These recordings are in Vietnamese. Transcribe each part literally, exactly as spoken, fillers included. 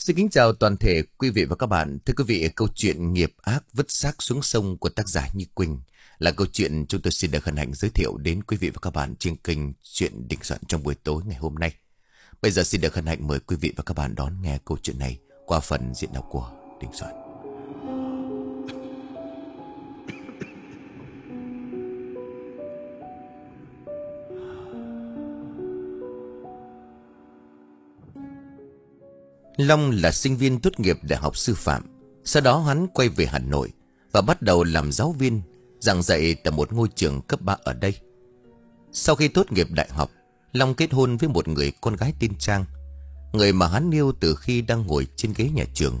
Xin kính chào toàn thể quý vị và các bạn. Thưa quý vị, câu chuyện nghiệp ác vứt xác xuống sông của tác giả Như Quỳnh là câu chuyện chúng tôi xin được hân hạnh giới thiệu đến quý vị và các bạn trên kênh Chuyện Đình Soạn trong buổi tối ngày hôm nay. Bây giờ xin được hân hạnh mời quý vị và các bạn đón nghe câu chuyện này qua phần diễn đọc của Đình Soạn. Long là sinh viên tốt nghiệp đại học sư phạm. Sau đó hắn quay về Hà Nội và bắt đầu làm giáo viên, giảng dạy tại một ngôi trường cấp ba ở đây. Sau khi tốt nghiệp đại học, Long kết hôn với một người con gái tên Trang, người mà hắn yêu từ khi đang ngồi trên ghế nhà trường.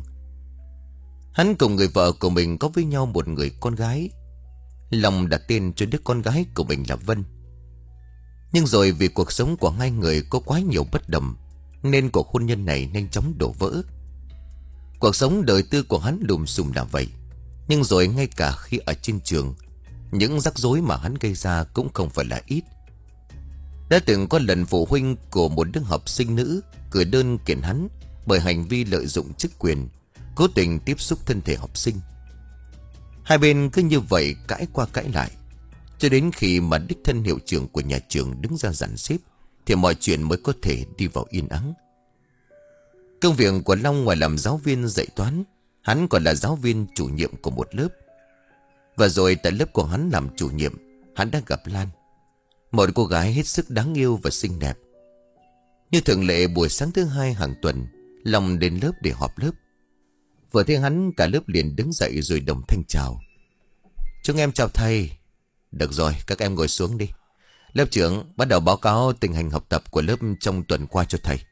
Hắn cùng người vợ của mình có với nhau một người con gái. Long đặt tên cho đứa con gái của mình là Vân. Nhưng rồi vì cuộc sống của hai người có quá nhiều bất đồng, nên cuộc hôn nhân này nhanh chóng đổ vỡ. Cuộc sống đời tư của hắn lùm xùm là vậy. Nhưng rồi ngay cả khi ở trên trường, những rắc rối mà hắn gây ra cũng không phải là ít. Đã từng có lần phụ huynh của một đứa học sinh nữ gửi đơn kiện hắn bởi hành vi lợi dụng chức quyền, cố tình tiếp xúc thân thể học sinh. Hai bên cứ như vậy cãi qua cãi lại, cho đến khi mà đích thân hiệu trưởng của nhà trường đứng ra dàn xếp thì mọi chuyện mới có thể đi vào yên ắng. Công việc của Long ngoài làm giáo viên dạy toán, hắn còn là giáo viên chủ nhiệm của một lớp. Và rồi tại lớp của hắn làm chủ nhiệm, hắn đã gặp Lan, một cô gái hết sức đáng yêu và xinh đẹp. Như thường lệ buổi sáng thứ hai hàng tuần, Long đến lớp để họp lớp. Vừa thấy hắn, cả lớp liền đứng dậy rồi đồng thanh chào. Chúng em chào thầy. Được rồi, các em ngồi xuống đi. Lớp trưởng bắt đầu báo cáo tình hình học tập của lớp trong tuần qua cho thầy.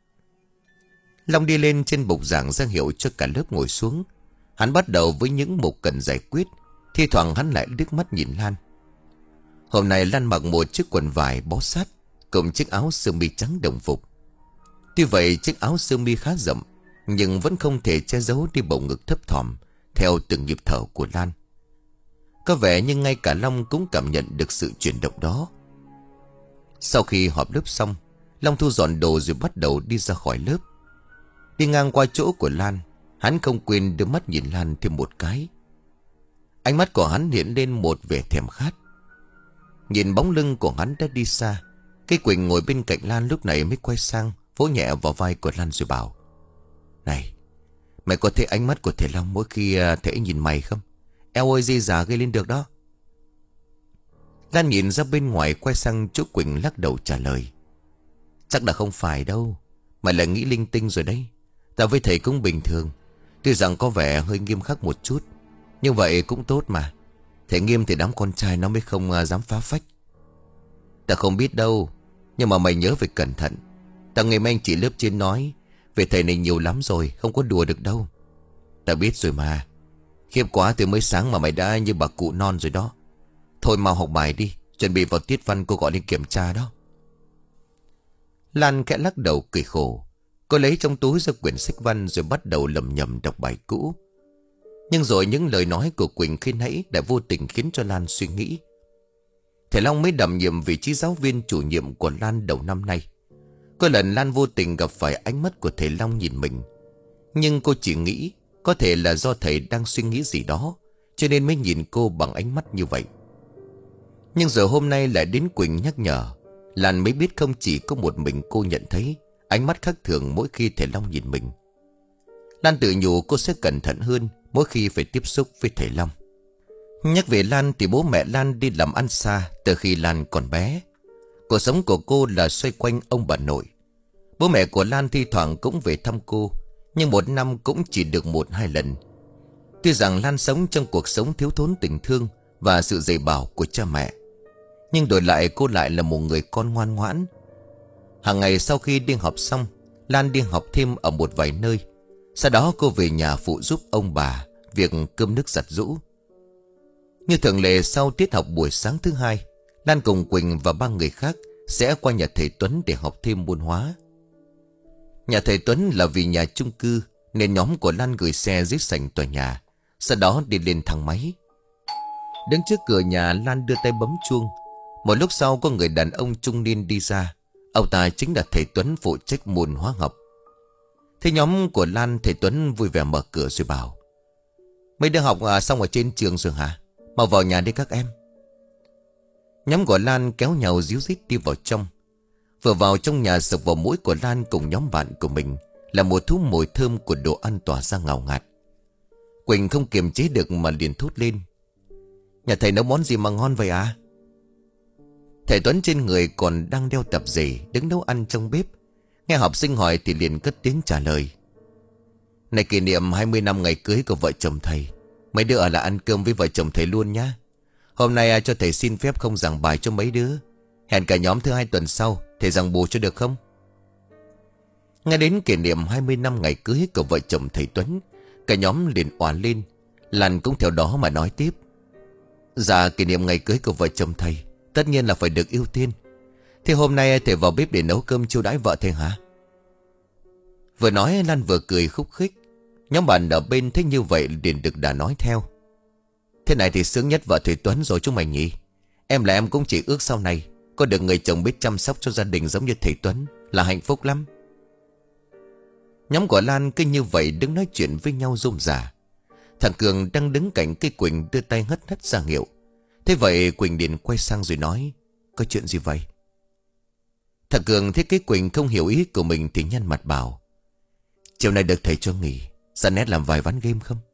Long đi lên trên bục giảng ra hiệu cho cả lớp ngồi xuống. Hắn bắt đầu với những mục cần giải quyết. Thi thoảng hắn lại liếc mắt nhìn Lan. Hôm nay Lan mặc một chiếc quần vải bó sát cùng chiếc áo sơ mi trắng đồng phục. Tuy vậy chiếc áo sơ mi khá rộng, nhưng vẫn không thể che giấu đi bầu ngực thấp thỏm theo từng nhịp thở của Lan. Có vẻ như ngay cả Long cũng cảm nhận được sự chuyển động đó. Sau khi họp lớp xong, Long thu dọn đồ rồi bắt đầu đi ra khỏi lớp. Đi ngang qua chỗ của Lan, hắn không quên đưa mắt nhìn Lan thêm một cái. Ánh mắt của hắn hiện lên một vẻ thèm khát. Nhìn bóng lưng của hắn đã đi xa, cái Quỳnh ngồi bên cạnh Lan lúc này mới quay sang, vỗ nhẹ vào vai của Lan rồi bảo: Này, mày có thấy ánh mắt của thầy Long mỗi khi thầy nhìn mày không? Eo ơi, dây già gây lên được đó. Lan nhìn ra bên ngoài quay sang chỗ Quỳnh lắc đầu trả lời: Chắc là không phải đâu, mày là nghĩ linh tinh rồi đấy. Ta với thầy cũng bình thường, tuy rằng có vẻ hơi nghiêm khắc một chút, nhưng vậy cũng tốt mà. Thầy nghiêm thì đám con trai nó mới không uh, dám phá phách. Ta không biết đâu, nhưng mà mày nhớ phải cẩn thận. Ta nghe mấy anh chị lớp trên nói về thầy này nhiều lắm rồi, không có đùa được đâu. Ta biết rồi mà. Khiếp quá, từ mới sáng mà mày đã như bà cụ non rồi đó. Thôi mau học bài đi, chuẩn bị vào tiết văn cô gọi lên kiểm tra đó. Lan khẽ lắc đầu cười khổ. Cô lấy trong túi ra quyển sách văn rồi bắt đầu lầm nhầm đọc bài cũ. Nhưng rồi những lời nói của Quỳnh khi nãy đã vô tình khiến cho Lan suy nghĩ. Thầy Long mới đảm nhiệm vị trí giáo viên chủ nhiệm của Lan đầu năm nay. Có lần Lan vô tình gặp phải ánh mắt của thầy Long nhìn mình. Nhưng cô chỉ nghĩ có thể là do thầy đang suy nghĩ gì đó, cho nên mới nhìn cô bằng ánh mắt như vậy. Nhưng giờ hôm nay lại đến Quỳnh nhắc nhở, Lan mới biết không chỉ có một mình cô nhận thấy ánh mắt khác thường mỗi khi thầy Long nhìn mình. Lan tự nhủ cô sẽ cẩn thận hơn mỗi khi phải tiếp xúc với thầy Long. Nhắc về Lan thì bố mẹ Lan đi làm ăn xa từ khi Lan còn bé. Cuộc sống của cô là xoay quanh ông bà nội. Bố mẹ của Lan thi thoảng cũng về thăm cô, nhưng một năm cũng chỉ được một hai lần. Tuy rằng Lan sống trong cuộc sống thiếu thốn tình thương và sự dạy bảo của cha mẹ, nhưng đổi lại cô lại là một người con ngoan ngoãn. Hàng ngày sau khi đi học xong, Lan đi học thêm ở một vài nơi. Sau đó cô về nhà phụ giúp ông bà việc cơm nước giặt giũ. Như thường lệ sau tiết học buổi sáng thứ hai, Lan cùng Quỳnh và ba người khác sẽ qua nhà thầy Tuấn để học thêm môn hóa. Nhà thầy Tuấn là vì nhà chung cư nên nhóm của Lan gửi xe dưới sảnh tòa nhà, sau đó đi lên thang máy. Đứng trước cửa nhà, Lan đưa tay bấm chuông. Một lúc sau có người đàn ông trung niên đi ra. Ông ta chính là thầy Tuấn phụ trách môn hóa học. Thế nhóm của Lan, thầy Tuấn vui vẻ mở cửa rồi bảo: Mấy đứa học à, xong ở trên trường rồi hả? Mau vào nhà đi các em. Nhóm của Lan kéo nhau díu dít đi vào trong. Vừa vào trong nhà, sộc vào mũi của Lan cùng nhóm bạn của mình là một thú mùi thơm của đồ ăn tỏa ra ngào ngạt. Quỳnh không kiềm chế được mà liền thốt lên: Nhà thầy nấu món gì mà ngon vậy à? Thầy Tuấn trên người còn đang đeo tập giày, đứng nấu ăn trong bếp. Nghe học sinh hỏi thì liền cất tiếng trả lời: Này, kỷ niệm hai mươi năm ngày cưới của vợ chồng thầy, mấy đứa ở lại ăn cơm với vợ chồng thầy luôn nhá. Hôm nay cho thầy xin phép không giảng bài cho mấy đứa. Hẹn cả nhóm thứ hai tuần sau, thầy giảng bù cho được không? Nghe đến kỷ niệm hai mươi năm ngày cưới của vợ chồng thầy Tuấn, cả nhóm liền òa lên. Lan cũng theo đó mà nói tiếp: Dạ, kỷ niệm ngày cưới của vợ chồng thầy tất nhiên là phải được ưu tiên. Thế hôm nay thầy vào bếp để nấu cơm chiêu đãi vợ thầy hả? Vừa nói Lan vừa cười khúc khích. Nhóm bạn ở bên thấy như vậy liền được đã nói theo: Thế này thì sướng nhất vợ thầy Tuấn rồi chúng mày nhỉ. Em là em cũng chỉ ước sau này có được người chồng biết chăm sóc cho gia đình giống như thầy Tuấn là hạnh phúc lắm. Nhóm của Lan cứ như vậy đứng nói chuyện với nhau rôm rả. Thằng Cường đang đứng cạnh cây Quỳnh đưa tay hất hất ra hiệu. Thế vậy Quỳnh liền quay sang rồi nói: Có chuyện gì vậy? Thằng Cường thấy cái Quỳnh không hiểu ý của mình thì nhăn mặt bảo: Chiều nay được thầy cho nghỉ, ra nét làm vài ván game không?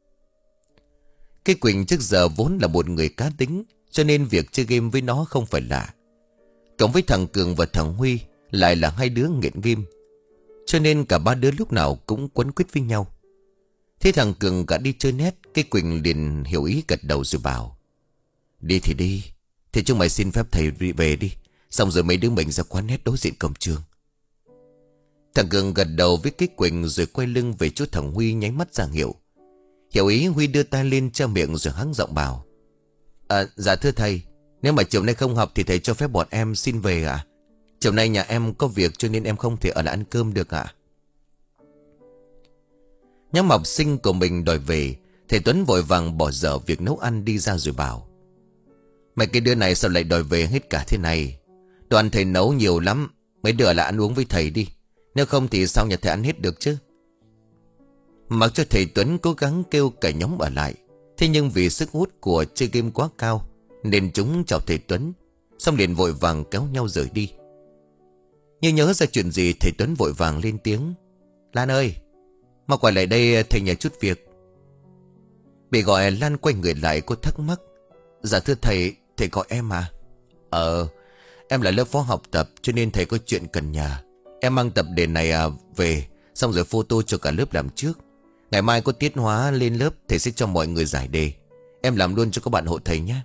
Cái Quỳnh trước giờ vốn là một người cá tính, cho nên việc chơi game với nó không phải lạ. Cộng với thằng Cường và thằng Huy lại là hai đứa nghiện game, cho nên cả ba đứa lúc nào cũng quấn quýt với nhau. Thế thằng Cường cả đi chơi nét, cái Quỳnh liền hiểu ý gật đầu rồi bảo: Đi thì đi, thì chúng mày xin phép thầy về đi, xong rồi mấy đứa mình ra quán nét đối diện cổng trường. Thằng Cường gật đầu với cái Quỳnh rồi quay lưng về chỗ thằng Huy nháy mắt ra hiệu. Hiểu ý, Huy đưa tay lên che miệng rồi hắng giọng bảo: À, dạ thưa thầy, nếu mà chiều nay không học thì thầy cho phép bọn em xin về ạ. À? Chiều nay nhà em có việc cho nên em không thể ở lại ăn cơm được ạ. À? Nhóm học sinh của mình đòi về, thầy Tuấn vội vàng bỏ dở việc nấu ăn đi ra rồi bảo: Mấy cái đứa này sao lại đòi về hết cả thế này? Đoàn thầy nấu nhiều lắm, mấy đứa lại ăn uống với thầy đi. Nếu không thì sao nhà thầy ăn hết được chứ? Mặc cho thầy Tuấn cố gắng kêu cả nhóm ở lại, thế nhưng vì sức hút của chơi game quá cao nên chúng chào thầy Tuấn, xong liền vội vàng kéo nhau rời đi. Như nhớ ra chuyện gì, thầy Tuấn vội vàng lên tiếng: Lan ơi, mau quay lại đây, thầy nhờ chút việc. Bị gọi, Lan quay người lại, cô thắc mắc: Dạ thưa thầy, thầy gọi em à? Ờ, em là lớp phó học tập cho nên thầy có chuyện cần nhờ. Em mang tập đề này à, về, xong rồi photo cho cả lớp làm trước. Ngày mai có tiết hóa lên lớp, thầy sẽ cho mọi người giải đề. Em làm luôn cho các bạn hộ thầy nhé.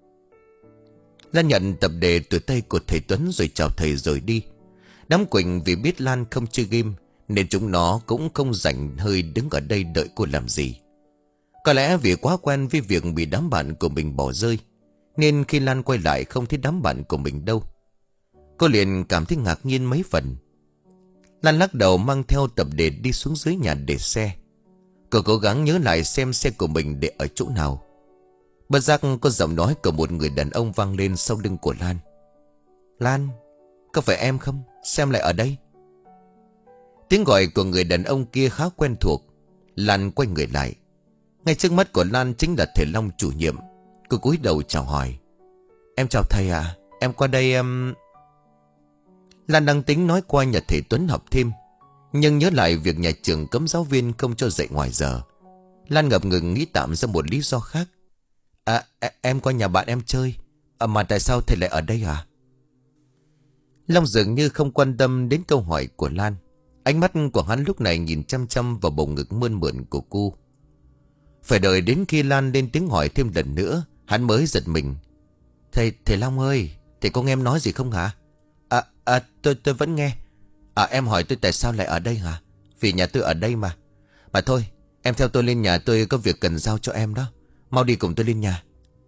Lan nhận tập đề từ tay của thầy Tuấn rồi chào thầy rồi đi. Đám Quỳnh vì biết Lan không chơi game nên chúng nó cũng không rảnh hơi đứng ở đây đợi cô làm gì. Có lẽ vì quá quen với việc bị đám bạn của mình bỏ rơi nên khi Lan quay lại không thấy đám bạn của mình đâu. Cô liền cảm thấy ngạc nhiên mấy phần. Lan lắc đầu mang theo tập đề đi xuống dưới nhà để xe. Cô cố gắng nhớ lại xem xe của mình để ở chỗ nào. Bất giác có giọng nói của một người đàn ông vang lên sau lưng của Lan: Lan, có phải em không? Xem lại ở đây. Tiếng gọi của người đàn ông kia khá quen thuộc. Lan quay người lại. Ngay trước mắt của Lan chính là thầy Long chủ nhiệm. Cô cúi đầu chào hỏi: Em chào thầy ạ, à? Em qua đây em... Lan đang tính nói qua nhà thầy Tuấn học thêm, nhưng nhớ lại việc nhà trường cấm giáo viên không cho dạy ngoài giờ. Lan ngập ngừng nghĩ tạm ra một lý do khác. À, em qua nhà bạn em chơi. À, mà tại sao thầy lại ở đây à? Long dường như không quan tâm đến câu hỏi của Lan. Ánh mắt của hắn lúc này nhìn chăm chăm vào bầu ngực mơn mởn của cô. Phải đợi đến khi Lan lên tiếng hỏi thêm lần nữa, hắn mới giật mình. Thầy, thầy Long ơi, thầy có nghe em nói gì không hả? À, à tôi, tôi vẫn nghe. À, em hỏi tôi tại sao lại ở đây hả? Vì nhà tôi ở đây mà. Mà thôi, em theo tôi lên nhà, tôi có việc cần giao cho em đó. Mau đi cùng tôi lên nhà.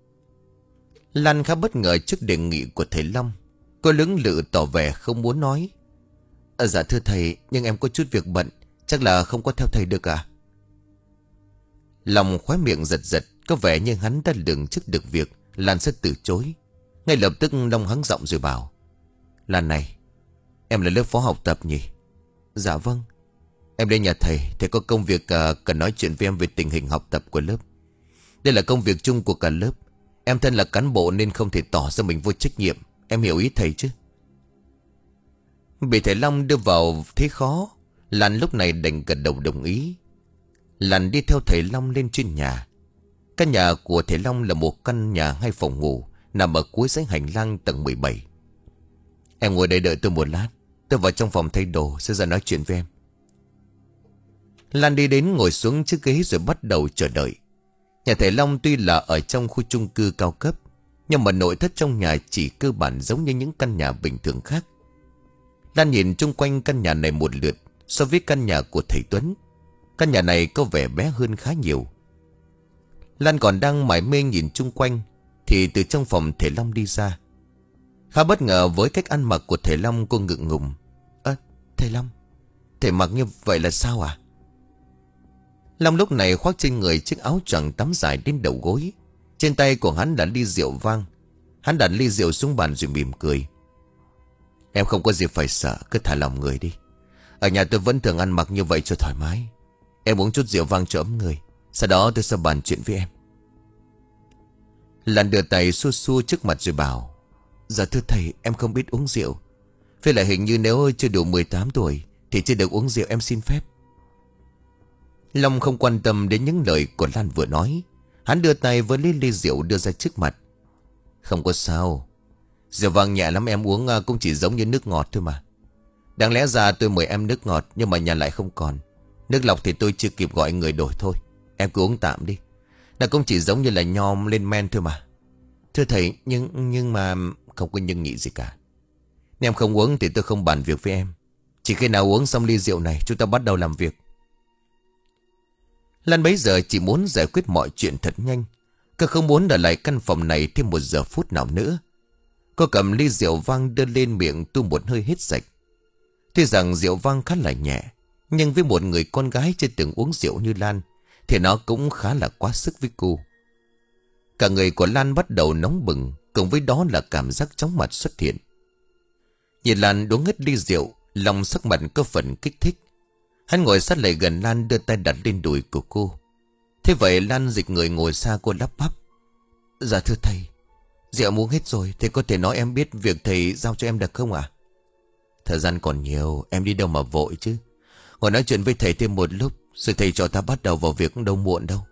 Lan khá bất ngờ trước đề nghị của thầy Long. Cô lưỡng lự tỏ vẻ không muốn nói. À, dạ thưa thầy, nhưng em có chút việc bận, chắc là không có theo thầy được à? Lòng khóe miệng giật giật, có vẻ như hắn đã lường trước được việc Lan sẽ từ chối. Ngay lập tức Long hắng giọng rồi bảo: Lan này, em là lớp phó học tập nhỉ? Dạ vâng. Em đến nhà thầy. Thầy có công việc uh, cần nói chuyện với em về tình hình học tập của lớp. Đây là công việc chung của cả lớp. Em thân là cán bộ nên không thể tỏ ra mình vô trách nhiệm. Em hiểu ý thầy chứ? Bị thầy Long đưa vào thế khó, Lan lúc này đành gật đầu đồng ý. Lan đi theo thầy Long lên trên nhà. Căn nhà của thầy Long là một căn nhà hai phòng ngủ, nằm ở cuối dãy hành lang tầng mười bảy. Em ngồi đây đợi tôi một lát. Tôi vào trong phòng thay đồ sẽ ra nói chuyện với em. Lan đi đến ngồi xuống chiếc ghế rồi bắt đầu chờ đợi. Nhà thầy Long tuy là ở trong khu chung cư cao cấp, nhưng mà nội thất trong nhà chỉ cơ bản giống như những căn nhà bình thường khác. Lan nhìn chung quanh căn nhà này một lượt. So với căn nhà của thầy Tuấn, căn nhà này có vẻ bé hơn khá nhiều. Lan còn đang mải mê nhìn chung quanh thì từ trong phòng thầy Long đi ra. Khá bất ngờ với cách ăn mặc của thầy Long, cô ngượng ngùng. Ơ, thầy Long, thầy mặc như vậy là sao à? Long lúc này khoác trên người chiếc áo choàng tắm dài đến đầu gối. Trên tay của hắn đã ly rượu vang. Hắn đặt ly rượu xuống bàn rồi mỉm cười. Em không có gì phải sợ, cứ thả lòng người đi. Ở nhà tôi vẫn thường ăn mặc như vậy cho thoải mái. Em uống chút rượu vang cho ấm người, sau đó tôi sẽ bàn chuyện với em. Lan đưa tay xua xua trước mặt rồi bảo. Dạ thưa thầy, em không biết uống rượu. Với lại hình như nếu chưa đủ mười tám tuổi thì chưa được uống rượu, em xin phép. Long không quan tâm đến những lời của Lan vừa nói. Hắn đưa tay với ly ly rượu đưa ra trước mặt. Không có sao. Rượu vang nhẹ lắm, em uống cũng chỉ giống như nước ngọt thôi mà. Đáng lẽ ra tôi mời em nước ngọt, nhưng mà nhà lại không còn. Nước lọc thì tôi chưa kịp gọi người đổi thôi. Em cứ uống tạm đi. Nó cũng chỉ giống như là nho lên men thôi mà. Thưa thầy, nhưng nhưng mà không có nhưng nhị gì cả. Nếu em không uống thì tôi không bàn việc với em. Chỉ khi nào uống xong ly rượu này chúng ta bắt đầu làm việc. Lan bấy giờ chỉ muốn giải quyết mọi chuyện thật nhanh. Cô không muốn ở lại căn phòng này thêm một giờ phút nào nữa. Cô cầm ly rượu vang đưa lên miệng tu một hơi hết sạch. Tuy rằng rượu vang khá là nhẹ, nhưng với một người con gái chưa từng uống rượu như Lan thì nó cũng khá là quá sức với cô. Cả người của Lan bắt đầu nóng bừng, cùng với đó là cảm giác chóng mặt xuất hiện. Nhìn Lan uống hết ly rượu, lòng sắc mặt có phần kích thích. Hắn ngồi sát lại gần Lan, đưa tay đặt lên đùi của cô. Thế vậy Lan dịch người ngồi xa cô lắp bắp. Dạ thưa thầy, rượu uống hết rồi, thầy có thể nói em biết việc thầy giao cho em được không ạ? Thời gian còn nhiều, em đi đâu mà vội chứ. Ngồi nói chuyện với thầy thêm một lúc, rồi thầy cho ta bắt đầu vào việc đâu muộn đâu.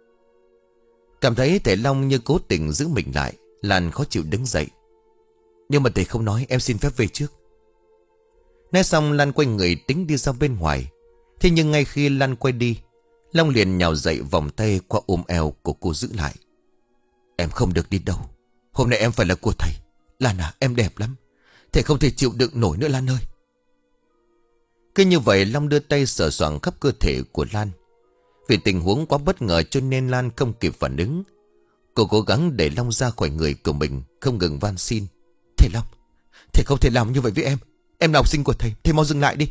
Cảm thấy thầy Long như cố tình giữ mình lại, Lan khó chịu đứng dậy. Nhưng mà thầy không nói, em xin phép về trước. Nói xong Lan quay người tính đi ra bên ngoài. Thế nhưng ngay khi Lan quay đi, Long liền nhào dậy vòng tay qua ôm eo của cô giữ lại. Em không được đi đâu. Hôm nay em phải là của thầy. Lan à, em đẹp lắm. Thầy không thể chịu đựng nổi nữa Lan ơi. Cứ như vậy Long đưa tay sờ soạng khắp cơ thể của Lan. Vì tình huống quá bất ngờ cho nên Lan không kịp phản ứng. Cô cố gắng để Long ra khỏi người của mình, không ngừng van xin. Thầy Long, thầy không thể làm như vậy với em. Em là học sinh của thầy, thầy mau dừng lại đi.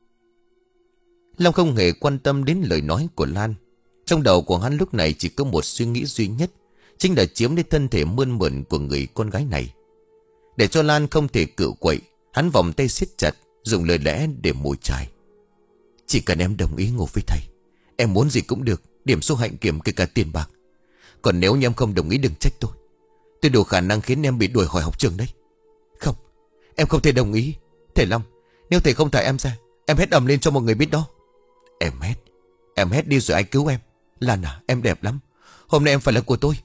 Long không hề quan tâm đến lời nói của Lan. Trong đầu của hắn lúc này chỉ có một suy nghĩ duy nhất, chính là chiếm lấy thân thể mơn mởn của người con gái này. Để cho Lan không thể cự quậy, hắn vòng tay siết chặt, dùng lời lẽ để mồi chài. Chỉ cần em đồng ý ngủ với thầy, em muốn gì cũng được, điểm số hạnh kiểm kể cả tiền bạc. Còn nếu như em không đồng ý đừng trách tôi. Tôi đủ khả năng khiến em bị đuổi khỏi học trường đấy. Không, em không thể đồng ý. Thầy Long, nếu thầy không thả em ra, em hét ầm lên cho mọi người biết đó. Em hét, em hét đi rồi ai cứu em. Lan à, em đẹp lắm. Hôm nay em phải là của tôi.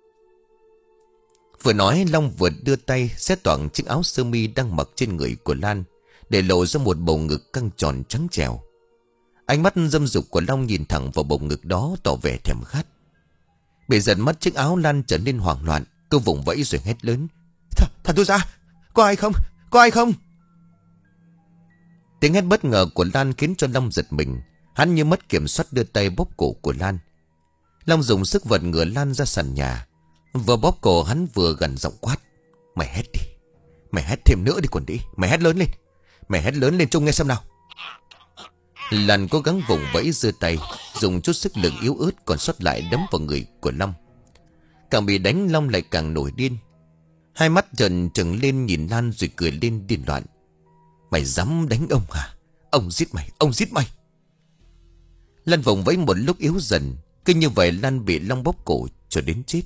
Vừa nói Long vừa đưa tay xé toang chiếc áo sơ mi đang mặc trên người của Lan, để lộ ra một bầu ngực căng tròn trắng trẻo. Ánh mắt dâm dục của Long nhìn thẳng vào bầu ngực đó, tỏ vẻ thèm khát. Bị giật mất chiếc áo, Lan trở nên hoảng loạn. Cô vùng vẫy rồi hét lớn. Thả, thả tôi ra, có ai không, có ai không? Tiếng hét bất ngờ của Lan khiến cho Long giật mình. Hắn như mất kiểm soát đưa tay bóp cổ của Lan. Long dùng sức vật ngửa Lan ra sàn nhà. Vừa bóp cổ hắn vừa gằn giọng quát. Mày hét đi, mày hét thêm nữa đi còn đi. Mày hét lớn lên, mày hét lớn lên trông nghe xem nào. Lan cố gắng vùng vẫy giơ tay, dùng chút sức lực yếu ớt còn sót lại đấm vào người của Long. Càng bị đánh Long lại càng nổi điên. Hai mắt trợn trừng lên nhìn Lan rồi cười lên điên loạn. Mày dám đánh ông hả? Ông giết mày, ông giết mày. Lan vùng vẫy một lúc yếu dần. Cứ như vậy Lan bị Long bóp cổ cho đến chết.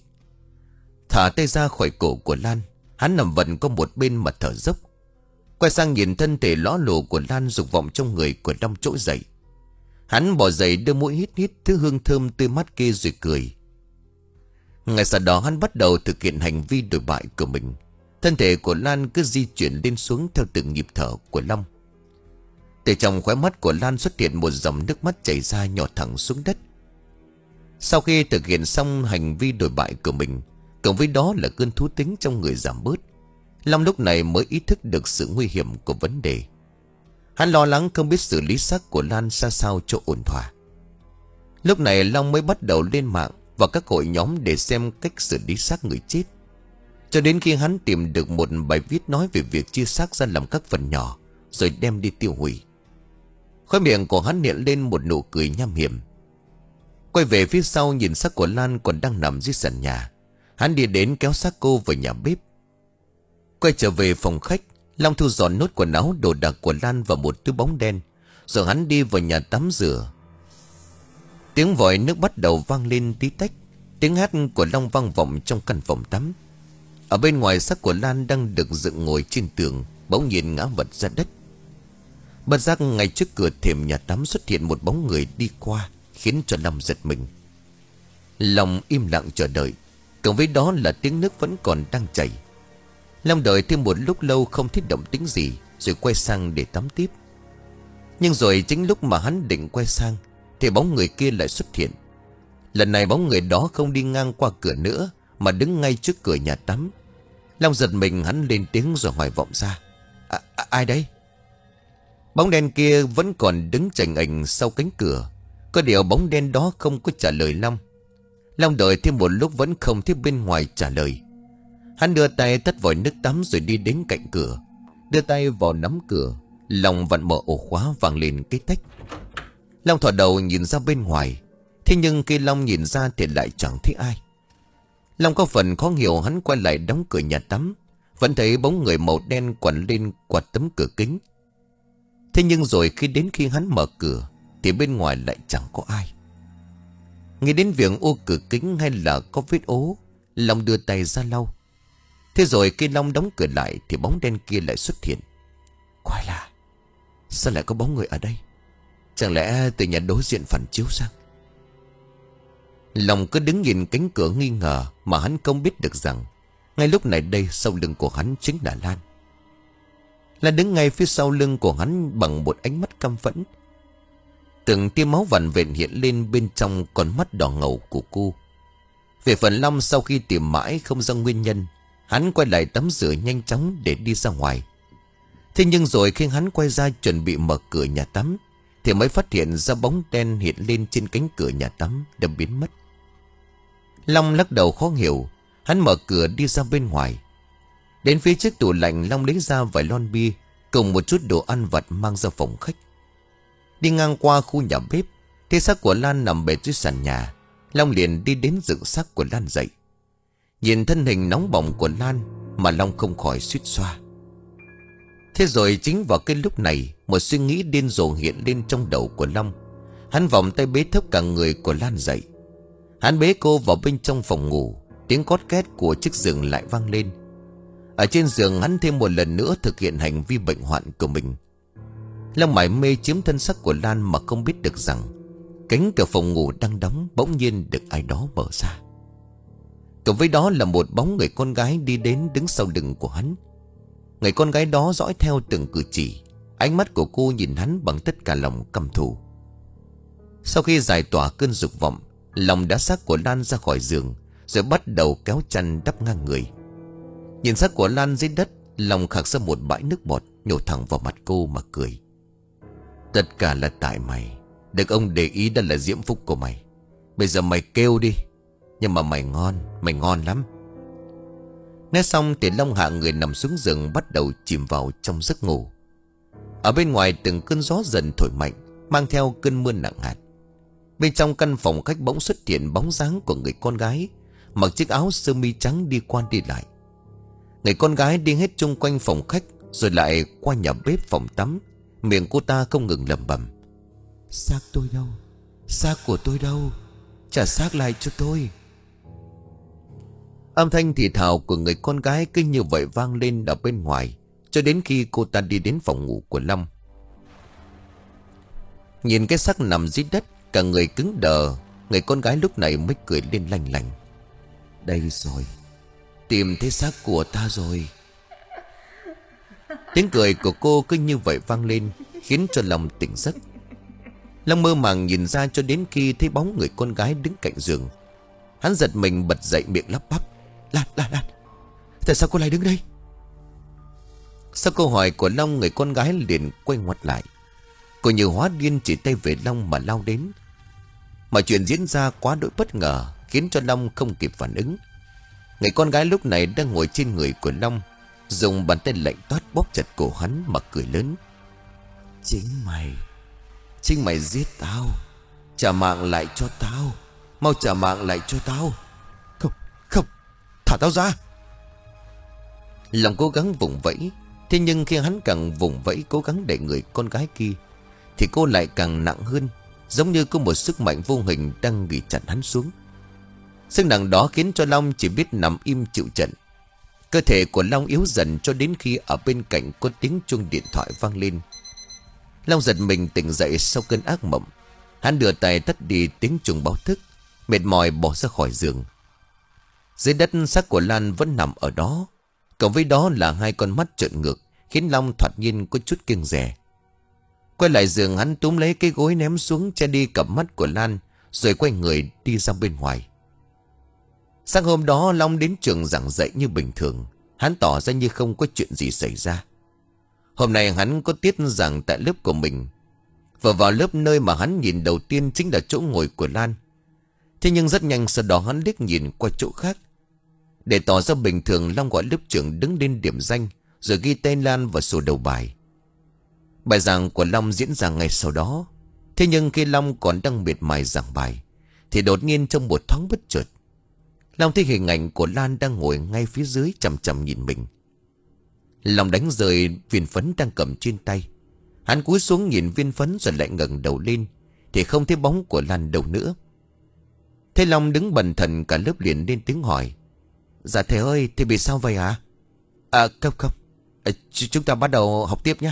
Thả tay ra khỏi cổ của Lan, hắn nằm vần có một bên mà thở dốc. Quay sang nhìn thân thể ló lồ của Lan, dục vọng trong người của Long trỗi dậy. Hắn bò dậy đưa mũi hít hít thứ hương thơm tươi mát kia rồi cười. Ngay sau đó hắn bắt đầu thực hiện hành vi đổi bại của mình. Thân thể của Lan cứ di chuyển lên xuống theo từng nhịp thở của Long. Từ trong khóe mắt của Lan xuất hiện một dòng nước mắt chảy ra nhỏ thẳng xuống đất. Sau khi thực hiện xong hành vi đổi bại của mình, cộng với đó là cơn thú tính trong người giảm bớt, Long lúc này mới ý thức được sự nguy hiểm của vấn đề. Hắn lo lắng không biết xử lý xác của Lan ra sao cho ổn thỏa. Lúc này Long mới bắt đầu lên mạng và các hội nhóm để xem cách xử lý xác người chết. Cho đến khi hắn tìm được một bài viết nói về việc chia xác ra làm các phần nhỏ rồi đem đi tiêu hủy. Khóe miệng của hắn hiện lên một nụ cười nham hiểm. Quay về phía sau nhìn xác của Lan còn đang nằm dưới sàn nhà, hắn đi đến kéo xác cô vào nhà bếp. Quay trở về phòng khách, Long thu dọn nốt quần áo đồ đạc của Lan vào một túi bóng đen, rồi hắn đi vào nhà tắm rửa. Tiếng vòi nước bắt đầu vang lên tí tách. Tiếng hát của Long vang vọng trong căn phòng tắm. Ở bên ngoài, xác của Lan đang được dựng ngồi trên tường bỗng nhiên ngã vật ra đất. Bất giác ngay trước cửa thềm nhà tắm xuất hiện một bóng người đi qua, khiến cho Long giật mình. Long im lặng chờ đợi, cộng với đó là tiếng nước vẫn còn đang chảy. Long đợi thêm một lúc lâu không thấy động tĩnh gì, rồi quay sang để tắm tiếp. Nhưng rồi chính lúc mà hắn định quay sang thì bóng người kia lại xuất hiện. Lần này bóng người đó không đi ngang qua cửa nữa, mà đứng ngay trước cửa nhà tắm. Long giật mình, hắn lên tiếng rồi hỏi vọng ra: à, à, ai đấy? Bóng đen kia vẫn còn đứng chành ành sau cánh cửa. Có điều bóng đen đó không có trả lời Long. Long đợi thêm một lúc vẫn không thấy bên ngoài trả lời. Hắn đưa tay tắt vòi nước tắm rồi đi đến cạnh cửa, đưa tay vào nắm cửa. Long vặn mở ổ khóa, vang lên cái tách. Long thò đầu nhìn ra bên ngoài. Thế nhưng khi Long nhìn ra thì lại chẳng thấy ai. Long có phần khó hiểu, hắn quay lại đóng cửa nhà tắm, vẫn thấy bóng người màu đen quằn lên quạt tấm cửa kính. Thế nhưng rồi khi đến khi hắn mở cửa thì bên ngoài lại chẳng có ai. Nghĩ đến việc ô cửa kính hay là có vết ố, Long đưa tay ra lau. Thế rồi khi Long đóng cửa lại thì bóng đen kia lại xuất hiện. Quái lạ, sao lại có bóng người ở đây? Chẳng lẽ từ nhà đối diện phản chiếu sang? Long cứ đứng nhìn cánh cửa nghi ngờ, mà hắn không biết được rằng ngay lúc này đây sau lưng của hắn chính là Lan. Lan đứng ngay phía sau lưng của hắn bằng một ánh mắt căm phẫn. Từng tia máu vằn vện hiện lên bên trong con mắt đỏ ngầu của cô. Về phần Long, sau khi tìm mãi không ra nguyên nhân, hắn quay lại tắm rửa nhanh chóng để đi ra ngoài. Thế nhưng rồi khi hắn quay ra chuẩn bị mở cửa nhà tắm thì mới phát hiện ra bóng đen hiện lên trên cánh cửa nhà tắm đã biến mất. Long lắc đầu khó hiểu, hắn mở cửa đi ra bên ngoài. Đến phía trước tủ lạnh, Long lấy ra vài lon bia cùng một chút đồ ăn vặt mang ra phòng khách. Đi ngang qua khu nhà bếp, thấy xác của Lan nằm bệt dưới sàn nhà. Long liền đi đến dựng xác của Lan dậy. Nhìn thân hình nóng bỏng của Lan mà Long không khỏi suýt xoa. Thế rồi chính vào cái lúc này, một suy nghĩ điên rồ hiện lên trong đầu của Long. Hắn vòng tay bế thốc cả người của Lan dậy. Hắn bế cô vào bên trong phòng ngủ. Tiếng cót két của chiếc giường lại vang lên. Ở trên giường, hắn thêm một lần nữa thực hiện hành vi bệnh hoạn của mình. Long mải mê chiếm thân xác của Lan mà không biết được rằng cánh cửa phòng ngủ đang đóng bỗng nhiên được ai đó mở ra. Cùng với đó là một bóng người con gái đi đến đứng sau lưng của hắn. Người con gái đó dõi theo từng cử chỉ. Ánh mắt của cô nhìn hắn bằng tất cả lòng căm thù. Sau khi giải tỏa cơn dục vọng, Long đã xác của Lan ra khỏi giường, rồi bắt đầu kéo chăn đắp ngang người. Nhìn xác của Lan dưới đất, Long khạc ra một bãi nước bọt, nhổ thẳng vào mặt cô mà cười. Tất cả là tại mày. Được ông để ý đó là diễm phúc của mày. Bây giờ mày kêu đi. Nhưng mà mày ngon, mày ngon lắm. Nói xong thì Long hạ người nằm xuống giường, bắt đầu chìm vào trong giấc ngủ. Ở bên ngoài từng cơn gió dần thổi mạnh, mang theo cơn mưa nặng hạt. Bên trong căn phòng khách bỗng xuất hiện bóng dáng của người con gái, mặc chiếc áo sơ mi trắng đi qua đi lại. Người con gái đi hết chung quanh phòng khách, rồi lại qua nhà bếp, phòng tắm. Miệng cô ta không ngừng lẩm bẩm: Xác tôi đâu? Xác của tôi đâu? Trả xác lại cho tôi. Âm thanh thì thào của người con gái cứ như vậy vang lên ở bên ngoài, cho đến khi cô ta đi đến phòng ngủ của Long. Nhìn cái xác nằm dưới đất, cả người cứng đờ, người con gái lúc này mới cười lên lanh lành. Đây rồi, tìm thấy xác của ta rồi. Tiếng cười của cô cứ như vậy vang lên, khiến cho Long tỉnh giấc. Long mơ màng nhìn ra cho đến khi thấy bóng người con gái đứng cạnh giường. Hắn giật mình bật dậy, miệng lắp bắp. Lan, Lan, Lan, tại sao cô lại đứng đây? Sau câu hỏi của Long, người con gái liền quay ngoắt lại. Cô như hóa điên chỉ tay về Long mà lao đến. Mọi chuyện diễn ra quá đỗi bất ngờ, khiến cho Long không kịp phản ứng. Người con gái lúc này đang ngồi trên người của Long, dùng bàn tay lạnh toát bóp chặt cổ hắn mà cười lớn. Chính mày, chính mày giết tao. Trả mạng lại cho tao. Mau trả mạng lại cho tao. Không, không, thả tao ra. Long cố gắng vùng vẫy. Thế nhưng khi hắn càng vùng vẫy cố gắng đẩy người con gái kia, thì cô lại càng nặng hơn, giống như có một sức mạnh vô hình đang ghi chặt hắn xuống. Sức nặng đó khiến cho Long chỉ biết nằm im chịu trận. Cơ thể của Long yếu dần cho đến khi ở bên cạnh có tiếng chuông điện thoại vang lên. Long giật mình tỉnh dậy sau cơn ác mộng. Hắn đưa tay tắt đi tiếng chuông báo thức, mệt mỏi bỏ ra khỏi giường. Dưới đất xác của Lan vẫn nằm ở đó, cộng với đó là hai con mắt trợn ngược, khiến Long thoạt nhiên có chút kiêng dè. Quay lại giường, hắn túm lấy cái gối ném xuống che đi cặp mắt của Lan, rồi quay người đi ra bên ngoài. Sáng hôm đó Long đến trường giảng dạy như bình thường. Hắn tỏ ra như không có chuyện gì xảy ra. Hôm nay hắn có tiết giảng tại lớp của mình. Và vào lớp, nơi mà hắn nhìn đầu tiên chính là chỗ ngồi của Lan. Thế nhưng rất nhanh sau đó hắn liếc nhìn qua chỗ khác. Để tỏ ra bình thường, Long gọi lớp trưởng đứng lên điểm danh, rồi ghi tên Lan vào sổ đầu bài. Bài giảng của Long diễn ra ngay sau đó. Thế nhưng khi Long còn đang miệt mài giảng bài, thì đột nhiên trong một thoáng bất chợt, Long thấy hình ảnh của Lan đang ngồi ngay phía dưới chằm chằm nhìn mình. Long đánh rơi viên phấn đang cầm trên tay. Hắn cúi xuống nhìn viên phấn rồi lại ngẩng đầu lên, thì không thấy bóng của Lan đâu nữa. Thế Long đứng bần thần, cả lớp liền lên tiếng hỏi. Dạ thầy ơi, thầy bị sao vậy hả? À không không, à, chúng ta bắt đầu học tiếp nhé.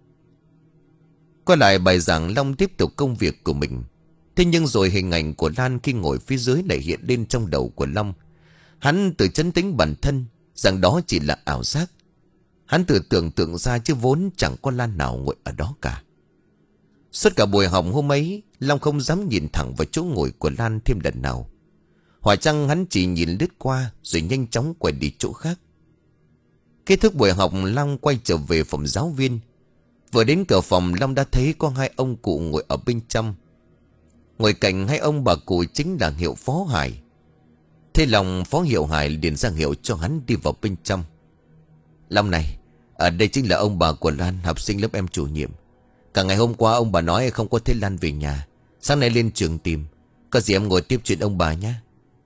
Quay lại bài giảng, Long tiếp tục công việc của mình. Thế nhưng rồi hình ảnh của Lan khi ngồi phía dưới lại hiện lên trong đầu của Long. Hắn tự trấn tĩnh bản thân rằng đó chỉ là ảo giác. Hắn tự tưởng tượng ra chứ vốn chẳng có Lan nào ngồi ở đó cả. Suốt cả buổi học hôm ấy, Long không dám nhìn thẳng vào chỗ ngồi của Lan thêm lần nào. Hỏi chăng hắn chỉ nhìn lướt qua rồi nhanh chóng quay đi chỗ khác. Kết thúc buổi học, Long quay trở về phòng giáo viên. Vừa đến cửa phòng, Long đã thấy có hai ông cụ ngồi ở bên trong. Ngồi cạnh hai ông bà cụ chính là Hiệu Phó Hải. Thế lòng Phó Hiệu Hải liền ra hiệu cho hắn đi vào bên trong. Long này, ở đây chính là ông bà của Lan, học sinh lớp em chủ nhiệm. Cả ngày hôm qua ông bà nói không có thấy Lan về nhà, sáng nay lên trường tìm. Có gì em ngồi tiếp chuyện ông bà nhé.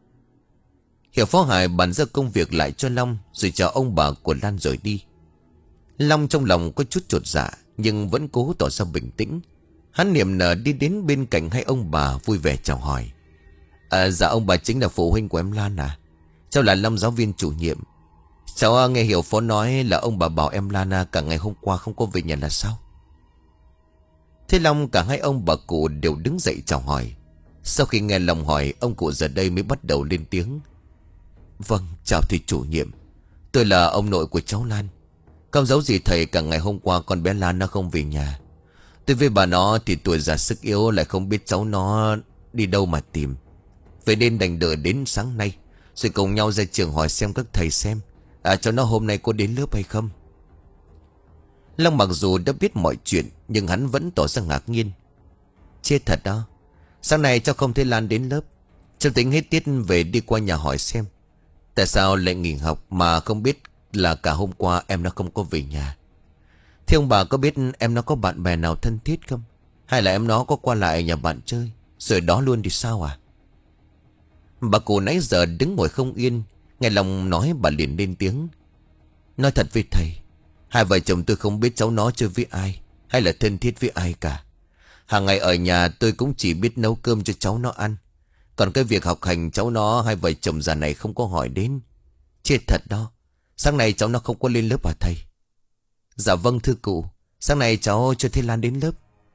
Hiệu Phó Hải bàn ra công việc lại cho Long, rồi chào ông bà của Lan rồi đi. Long trong lòng có chút chột dạ, nhưng vẫn cố tỏ ra bình tĩnh. Hắn niềm nở đi đến bên cạnh hai ông bà, vui vẻ chào hỏi. À, dạ ông bà chính là phụ huynh của em Lan à? Cháu là Long, giáo viên chủ nhiệm. Cháu nghe Hiệu Phó nói là ông bà bảo em Lan cả ngày hôm qua không có về nhà là sao? Thế Long, cả hai ông bà cụ đều đứng dậy chào hỏi. Sau khi nghe Long hỏi, ông cụ giờ đây mới bắt đầu lên tiếng. Vâng, chào thầy chủ nhiệm. Tôi là ông nội của cháu Lan. Không giấu gì thầy, cả ngày hôm qua con bé Lan nó không về nhà. Tôi với bà nó thì tuổi già sức yếu, lại không biết cháu nó đi đâu mà tìm. Vậy nên đành đợi đến sáng nay, rồi cùng nhau ra trường hỏi xem các thầy xem À cháu nó hôm nay có đến lớp hay không. Long mặc dù đã biết mọi chuyện, nhưng hắn vẫn tỏ ra ngạc nhiên. Chết thật đó, sáng nay cháu không thấy Lan đến lớp. Cháu tính hết tiết về đi qua nhà hỏi xem tại sao lại nghỉ học, mà không biết là cả hôm qua em nó không có về nhà. Thế ông bà có biết em nó có bạn bè nào thân thiết không? Hay là em nó có qua lại nhà bạn chơi rồi đó luôn thì sao à? Bà cụ nãy giờ đứng ngồi không yên, nghe Long nói bà liền lên tiếng. Nói thật với thầy, hai vợ chồng tôi không biết cháu nó chơi với ai hay là thân thiết với ai cả. Hàng ngày ở nhà tôi cũng chỉ biết nấu cơm cho cháu nó ăn. Còn cái việc học hành cháu nó hai vợ chồng già này không có hỏi đến. Chết thật đó. Sáng nay cháu nó không có lên lớp à thầy? Dạ vâng thưa cụ. Sáng nay cháu cho Thế Lan đến lớp.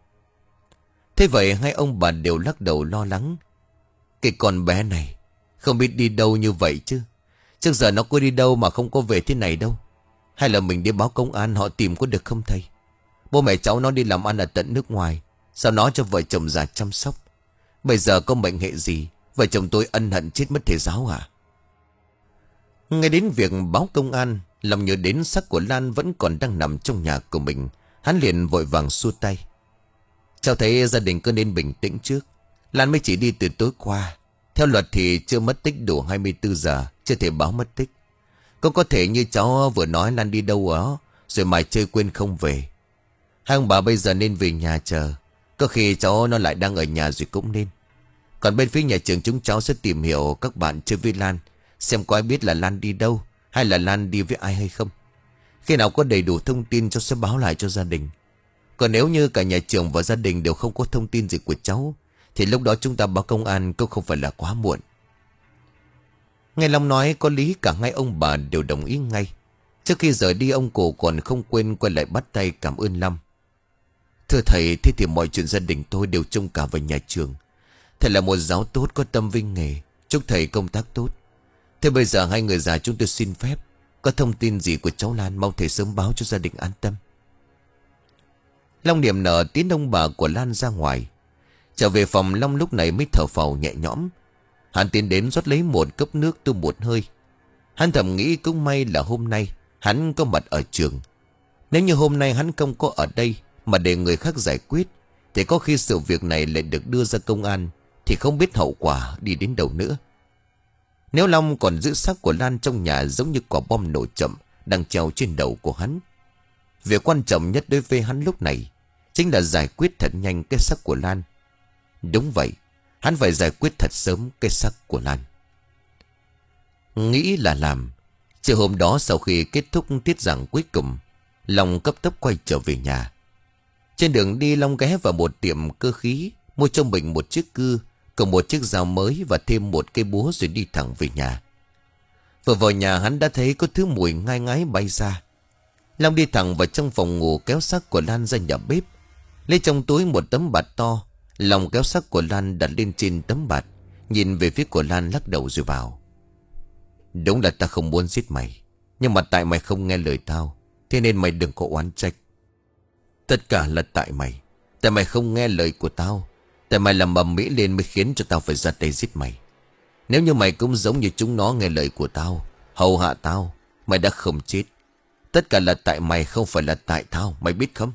Thế vậy hai ông bà đều lắc đầu lo lắng. Cái con bé này không biết đi đâu như vậy chứ. Trước giờ nó có đi đâu mà không có về thế này đâu. Hay là mình đi báo công an họ tìm có được không thầy? Bố mẹ cháu nó đi làm ăn ở tận nước ngoài, sao nó cho vợ chồng già chăm sóc? Bây giờ có mệnh hệ gì, vợ chồng tôi ân hận chết mất thầy giáo à? Ngay đến việc báo công an, lòng nhớ đến xác của Lan vẫn còn đang nằm trong nhà của mình. Hắn liền vội vàng xua tay. Cháu thấy gia đình cứ nên bình tĩnh trước. Lan mới chỉ đi từ tối qua. Theo luật thì chưa mất tích đủ hai mươi tư giờ, chưa thể báo mất tích. Cũng có thể như cháu vừa nói Lan đi đâu đó, rồi mải chơi quên không về. Hai ông bà bây giờ nên về nhà chờ. Có khi cháu nó lại đang ở nhà rồi cũng nên. Còn bên phía nhà trường chúng cháu sẽ tìm hiểu các bạn chơi với Lan, xem có ai biết là Lan đi đâu, hay là Lan đi với ai hay không. Khi nào có đầy đủ thông tin cháu sẽ báo lại cho gia đình. Còn nếu như cả nhà trường và gia đình đều không có thông tin gì của cháu, thì lúc đó chúng ta báo công an cũng không phải là quá muộn. Nghe Long nói có lý, cả hai ông bà đều đồng ý ngay. Trước khi rời đi, ông cụ còn không quên quay lại bắt tay cảm ơn Long. Thưa thầy, thế thì mọi chuyện gia đình tôi đều trông cả vào nhà trường. Thầy là một giáo tốt có tâm vinh nghề, chúc thầy công tác tốt. Thế bây giờ hai người già chúng tôi xin phép, có thông tin gì của cháu Lan mong thầy sớm báo cho gia đình an tâm. Long niềm nở tiến ông bà của Lan ra ngoài. Trở về phòng, Long lúc này mới thở phào nhẹ nhõm. Hắn tiến đến rót lấy một cốc nước tu một hơi. Hắn thầm nghĩ cũng may là hôm nay hắn có mặt ở trường. Nếu như hôm nay hắn không có ở đây mà để người khác giải quyết, thì có khi sự việc này lại được đưa ra công an, thì không biết hậu quả đi đến đâu nữa. Nếu Long còn giữ xác của Lan trong nhà giống như quả bom nổ chậm đang treo trên đầu của hắn, việc quan trọng nhất đối với hắn lúc này chính là giải quyết thật nhanh cái xác của Lan. Đúng vậy, hắn phải giải quyết thật sớm cái xác của Lan. Nghĩ là làm. Chiều hôm đó sau khi kết thúc tiết giảng cuối cùng, Long cấp tốc quay trở về nhà. Trên đường đi, Long ghé vào một tiệm cơ khí, mua cho mình một chiếc cưa, cùng một chiếc dao mới và thêm một cây búa, rồi đi thẳng về nhà. Vừa vào nhà, hắn đã thấy có thứ mùi ngai ngái bay ra. Long đi thẳng vào trong phòng ngủ, kéo xác của Lan ra nhà bếp, lấy trong túi một tấm bạt to. Long kéo xác của Lan đặt lên trên tấm bạt, nhìn về phía của Lan lắc đầu rồi vào. Đúng là ta không muốn giết mày, nhưng mà tại mày không nghe lời tao, thế nên mày đừng có oán trách. Tất cả là tại mày. Tại mày không nghe lời của tao, tại mày làm ầm ĩ lên mới khiến cho tao phải ra tay giết mày. Nếu như mày cũng giống như chúng nó nghe lời của tao, hầu hạ tao, mày đã không chết. Tất cả là tại mày, không phải là tại tao, mày biết không?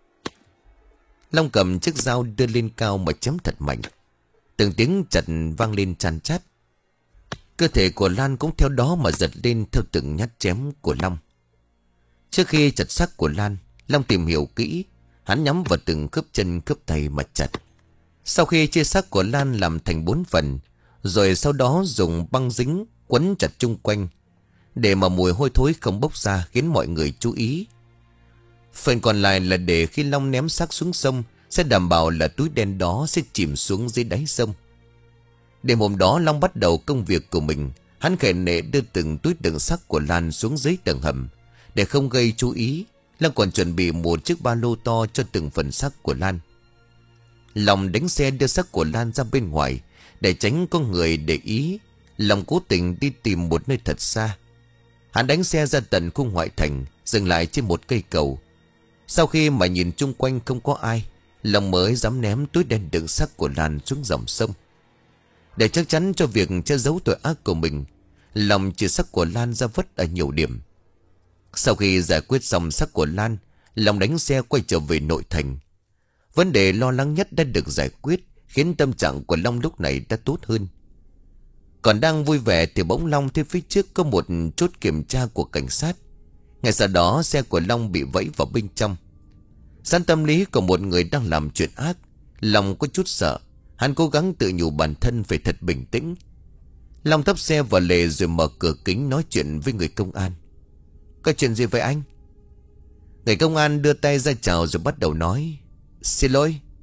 Long cầm chiếc dao đưa lên cao mà chém thật mạnh. Từng tiếng chặt vang lên chan chát. Cơ thể của Lan cũng theo đó mà giật lên theo từng nhát chém của Long. Trước khi chặt xác của Lan, Long tìm hiểu kỹ. Hắn nhắm vào từng khớp chân khớp tay mà chặt. Sau khi chia xác của Lan làm thành bốn phần, rồi sau đó dùng băng dính quấn chặt chung quanh, để mà mùi hôi thối không bốc ra khiến mọi người chú ý. Phần còn lại là để khi Long ném xác xuống sông, sẽ đảm bảo là túi đen đó sẽ chìm xuống dưới đáy sông. Đêm hôm đó, Long bắt đầu công việc của mình. Hắn khệ nệ đưa từng túi đựng xác của Lan xuống dưới tầng hầm. Để không gây chú ý, Long còn chuẩn bị một chiếc ba lô to cho từng phần xác của Lan. Long đánh xe đưa xác của Lan ra bên ngoài, để tránh có người để ý. Long cố tình đi tìm một nơi thật xa. Hắn đánh xe ra tận khu ngoại thành, dừng lại trên một cây cầu. Sau khi mà nhìn chung quanh không có ai, Long mới dám ném túi đen đựng xác của Lan xuống dòng sông. Để chắc chắn cho việc che giấu tội ác của mình, Long chia xác của Lan ra vứt ở nhiều điểm. Sau khi giải quyết xong xác của Lan, Long đánh xe quay trở về nội thành. Vấn đề lo lắng nhất đã được giải quyết, khiến tâm trạng của Long lúc này đã tốt hơn. Còn đang vui vẻ thì bỗng Long thấy phía trước có một chốt kiểm tra của cảnh sát. Ngay sau đó xe của Long bị vẫy vào bên trong. Sẵn tâm lý của một người đang làm chuyện ác, Long có chút sợ. Hắn cố gắng tự nhủ bản thân phải thật bình tĩnh. Long thấp xe vào lề rồi mở cửa kính nói chuyện với người công an. Có chuyện gì vậy anh? Người công an đưa tay ra chào rồi bắt đầu nói. Xin lỗi,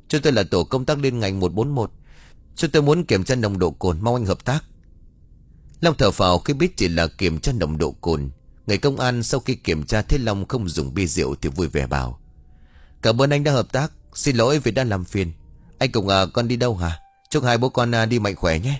Chúng tôi là tổ công tác liên ngành một bốn một. Chúng tôi muốn kiểm tra nồng độ cồn, mong anh hợp tác. Long thở phào khi biết chỉ là kiểm tra nồng độ cồn. Người công an sau khi kiểm tra thấy Long không dùng bia rượu thì vui vẻ bảo: Cảm ơn anh đã hợp tác. Xin lỗi vì đã làm phiền. Anh cùng à, con đi đâu hả? Chúc hai bố con à, đi mạnh khỏe nhé.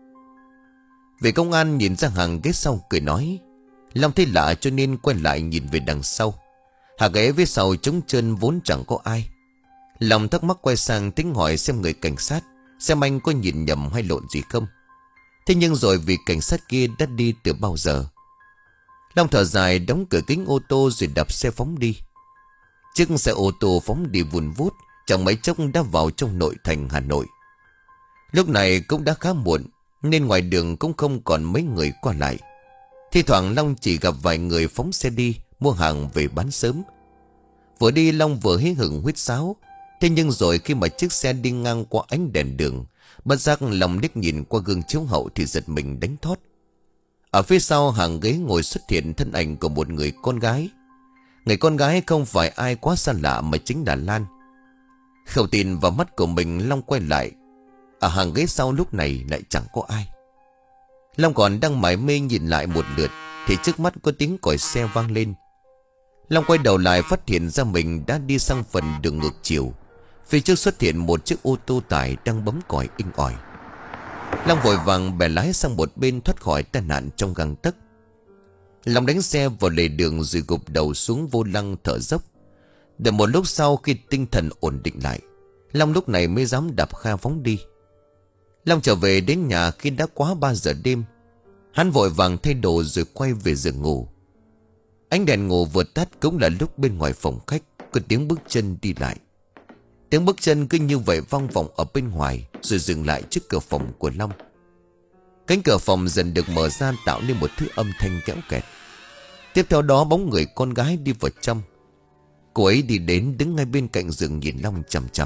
Vị công an nhìn ra hàng ghế sau cười nói. Long thấy lạ cho nên quay lại nhìn về đằng sau. Hàng ghế phía sau trống trơn vốn chẳng có ai. Long thắc mắc quay sang tính hỏi xem người cảnh sát, xem anh có nhìn nhầm hay lộn gì không. Thế nhưng rồi vì cảnh sát kia đã đi từ bao giờ. Long thở dài đóng cửa kính ô tô rồi đạp xe phóng đi. Chiếc xe ô tô phóng đi vun vút, chẳng mấy chốc đã vào trong nội thành Hà Nội. Lúc này cũng đã khá muộn nên ngoài đường cũng không còn mấy người qua lại. Thi thoảng Long chỉ gặp vài người phóng xe đi mua hàng về bán sớm. Vừa đi Long vừa hí hửng huýt sáo. Thế nhưng rồi khi mà chiếc xe đi ngang qua ánh đèn đường, bất giác Long liếc nhìn qua gương chiếu hậu thì giật mình đánh thót. Ở phía sau hàng ghế ngồi xuất hiện thân ảnh của một người con gái. Người con gái không phải ai quá xa lạ mà chính là Lan. Không tin vào mắt của mình, Long quay lại. Ở hàng ghế sau lúc này lại chẳng có ai. Long còn đang mải mê nhìn lại một lượt thì trước mắt có tiếng còi xe vang lên. Long quay đầu lại phát hiện ra mình đã đi sang phần đường ngược chiều. Phía trước xuất hiện một chiếc ô tô tải đang bấm còi inh ỏi. Long vội vàng bẻ lái sang một bên thoát khỏi tai nạn trong gang tấc. Long đánh xe vào lề đường rồi gục đầu xuống vô lăng thở dốc. Đợi một lúc sau khi tinh thần ổn định lại, Long lúc này mới dám đạp kha phóng đi. Long trở về đến nhà khi đã quá ba giờ đêm. Hắn vội vàng thay đồ rồi quay về giường ngủ. Ánh đèn ngủ vừa tắt cũng là lúc bên ngoài phòng khách có tiếng bước chân đi lại. Tiếng bước chân cứ như vậy vang vọng ở bên ngoài rồi dừng lại trước cửa phòng của Long. Cánh cửa phòng dần được mở ra tạo nên một thứ âm thanh kéo kẹt. Tiếp theo đó bóng người con gái đi vào trong. Cô ấy đi đến đứng ngay bên cạnh giường nhìn Long chằm chằm.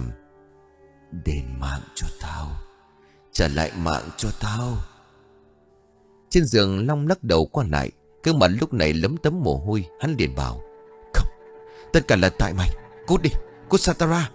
Đền mạng cho tao, trả lại mạng cho tao. Trên giường Long lắc đầu qua lại, cái mặt lúc này lấm tấm mồ hôi. Hắn liền bảo: Không, tất cả là tại mày. Cút đi, cút Satara.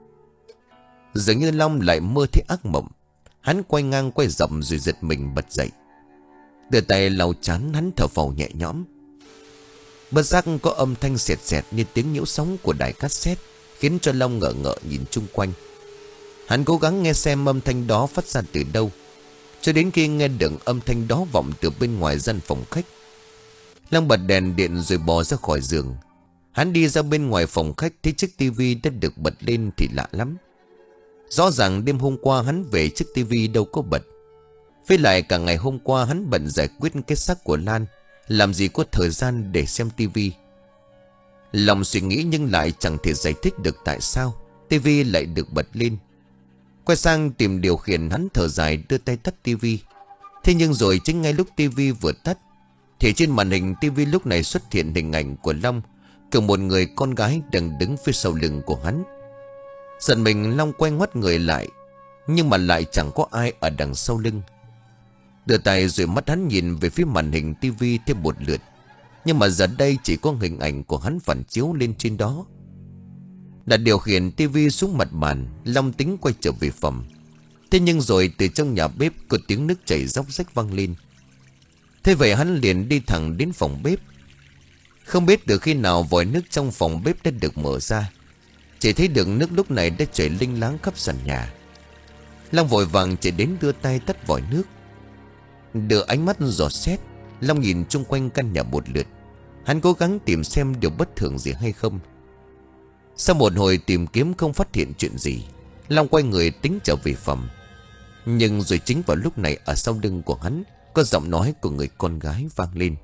Dường như Long lại mơ thấy ác mộng. Hắn quay ngang quay dậm rồi giật mình bật dậy. Đưa tay lau chán, hắn thở phào nhẹ nhõm. Bất giác có âm thanh sẹt sẹt như tiếng nhiễu sóng của đài cassette, khiến cho Long ngỡ ngợ nhìn chung quanh. Hắn cố gắng nghe xem âm thanh đó phát ra từ đâu, cho đến khi nghe được âm thanh đó vọng từ bên ngoài gian phòng khách. Long bật đèn điện rồi bò ra khỏi giường. Hắn đi ra bên ngoài phòng khách thấy chiếc tivi đã được bật lên thì lạ lắm. Rõ ràng đêm hôm qua hắn về chiếc tivi đâu có bật. Với lại cả ngày hôm qua hắn bận giải quyết cái xác của Lan, làm gì có thời gian để xem tivi. Lòng suy nghĩ nhưng lại chẳng thể giải thích được tại sao tivi lại được bật lên. Quay sang tìm điều khiển, hắn thở dài đưa tay tắt tivi. Thế nhưng rồi chính ngay lúc tivi vừa tắt thì trên màn hình tivi lúc này xuất hiện hình ảnh của Long cùng một người con gái đang đứng phía sau lưng của hắn. Giận mình, Long quay ngoắt người lại, nhưng mà lại chẳng có ai ở đằng sau lưng. Đưa tay rồi mắt hắn nhìn về phía màn hình tivi thêm một lượt, nhưng mà giờ đây chỉ có hình ảnh của hắn phản chiếu lên trên đó. Đặt điều khiển tivi xuống mặt bàn, Long tính quay trở về phòng. Thế nhưng rồi từ trong nhà bếp có tiếng nước chảy róc rách vang lên. Thế vậy hắn liền đi thẳng đến phòng bếp. Không biết từ khi nào vòi nước trong phòng bếp đã được mở ra, chỉ thấy được nước lúc này đã chảy linh láng khắp sàn nhà. Long vội vàng chạy đến đưa tay tắt vòi nước. Đưa ánh mắt dò xét, Long nhìn chung quanh căn nhà một lượt. Hắn cố gắng tìm xem điều bất thường gì hay không. Sau một hồi tìm kiếm không phát hiện chuyện gì, Long quay người tính trở về phòng. Nhưng rồi chính vào lúc này ở sau lưng của hắn có giọng nói của người con gái vang lên: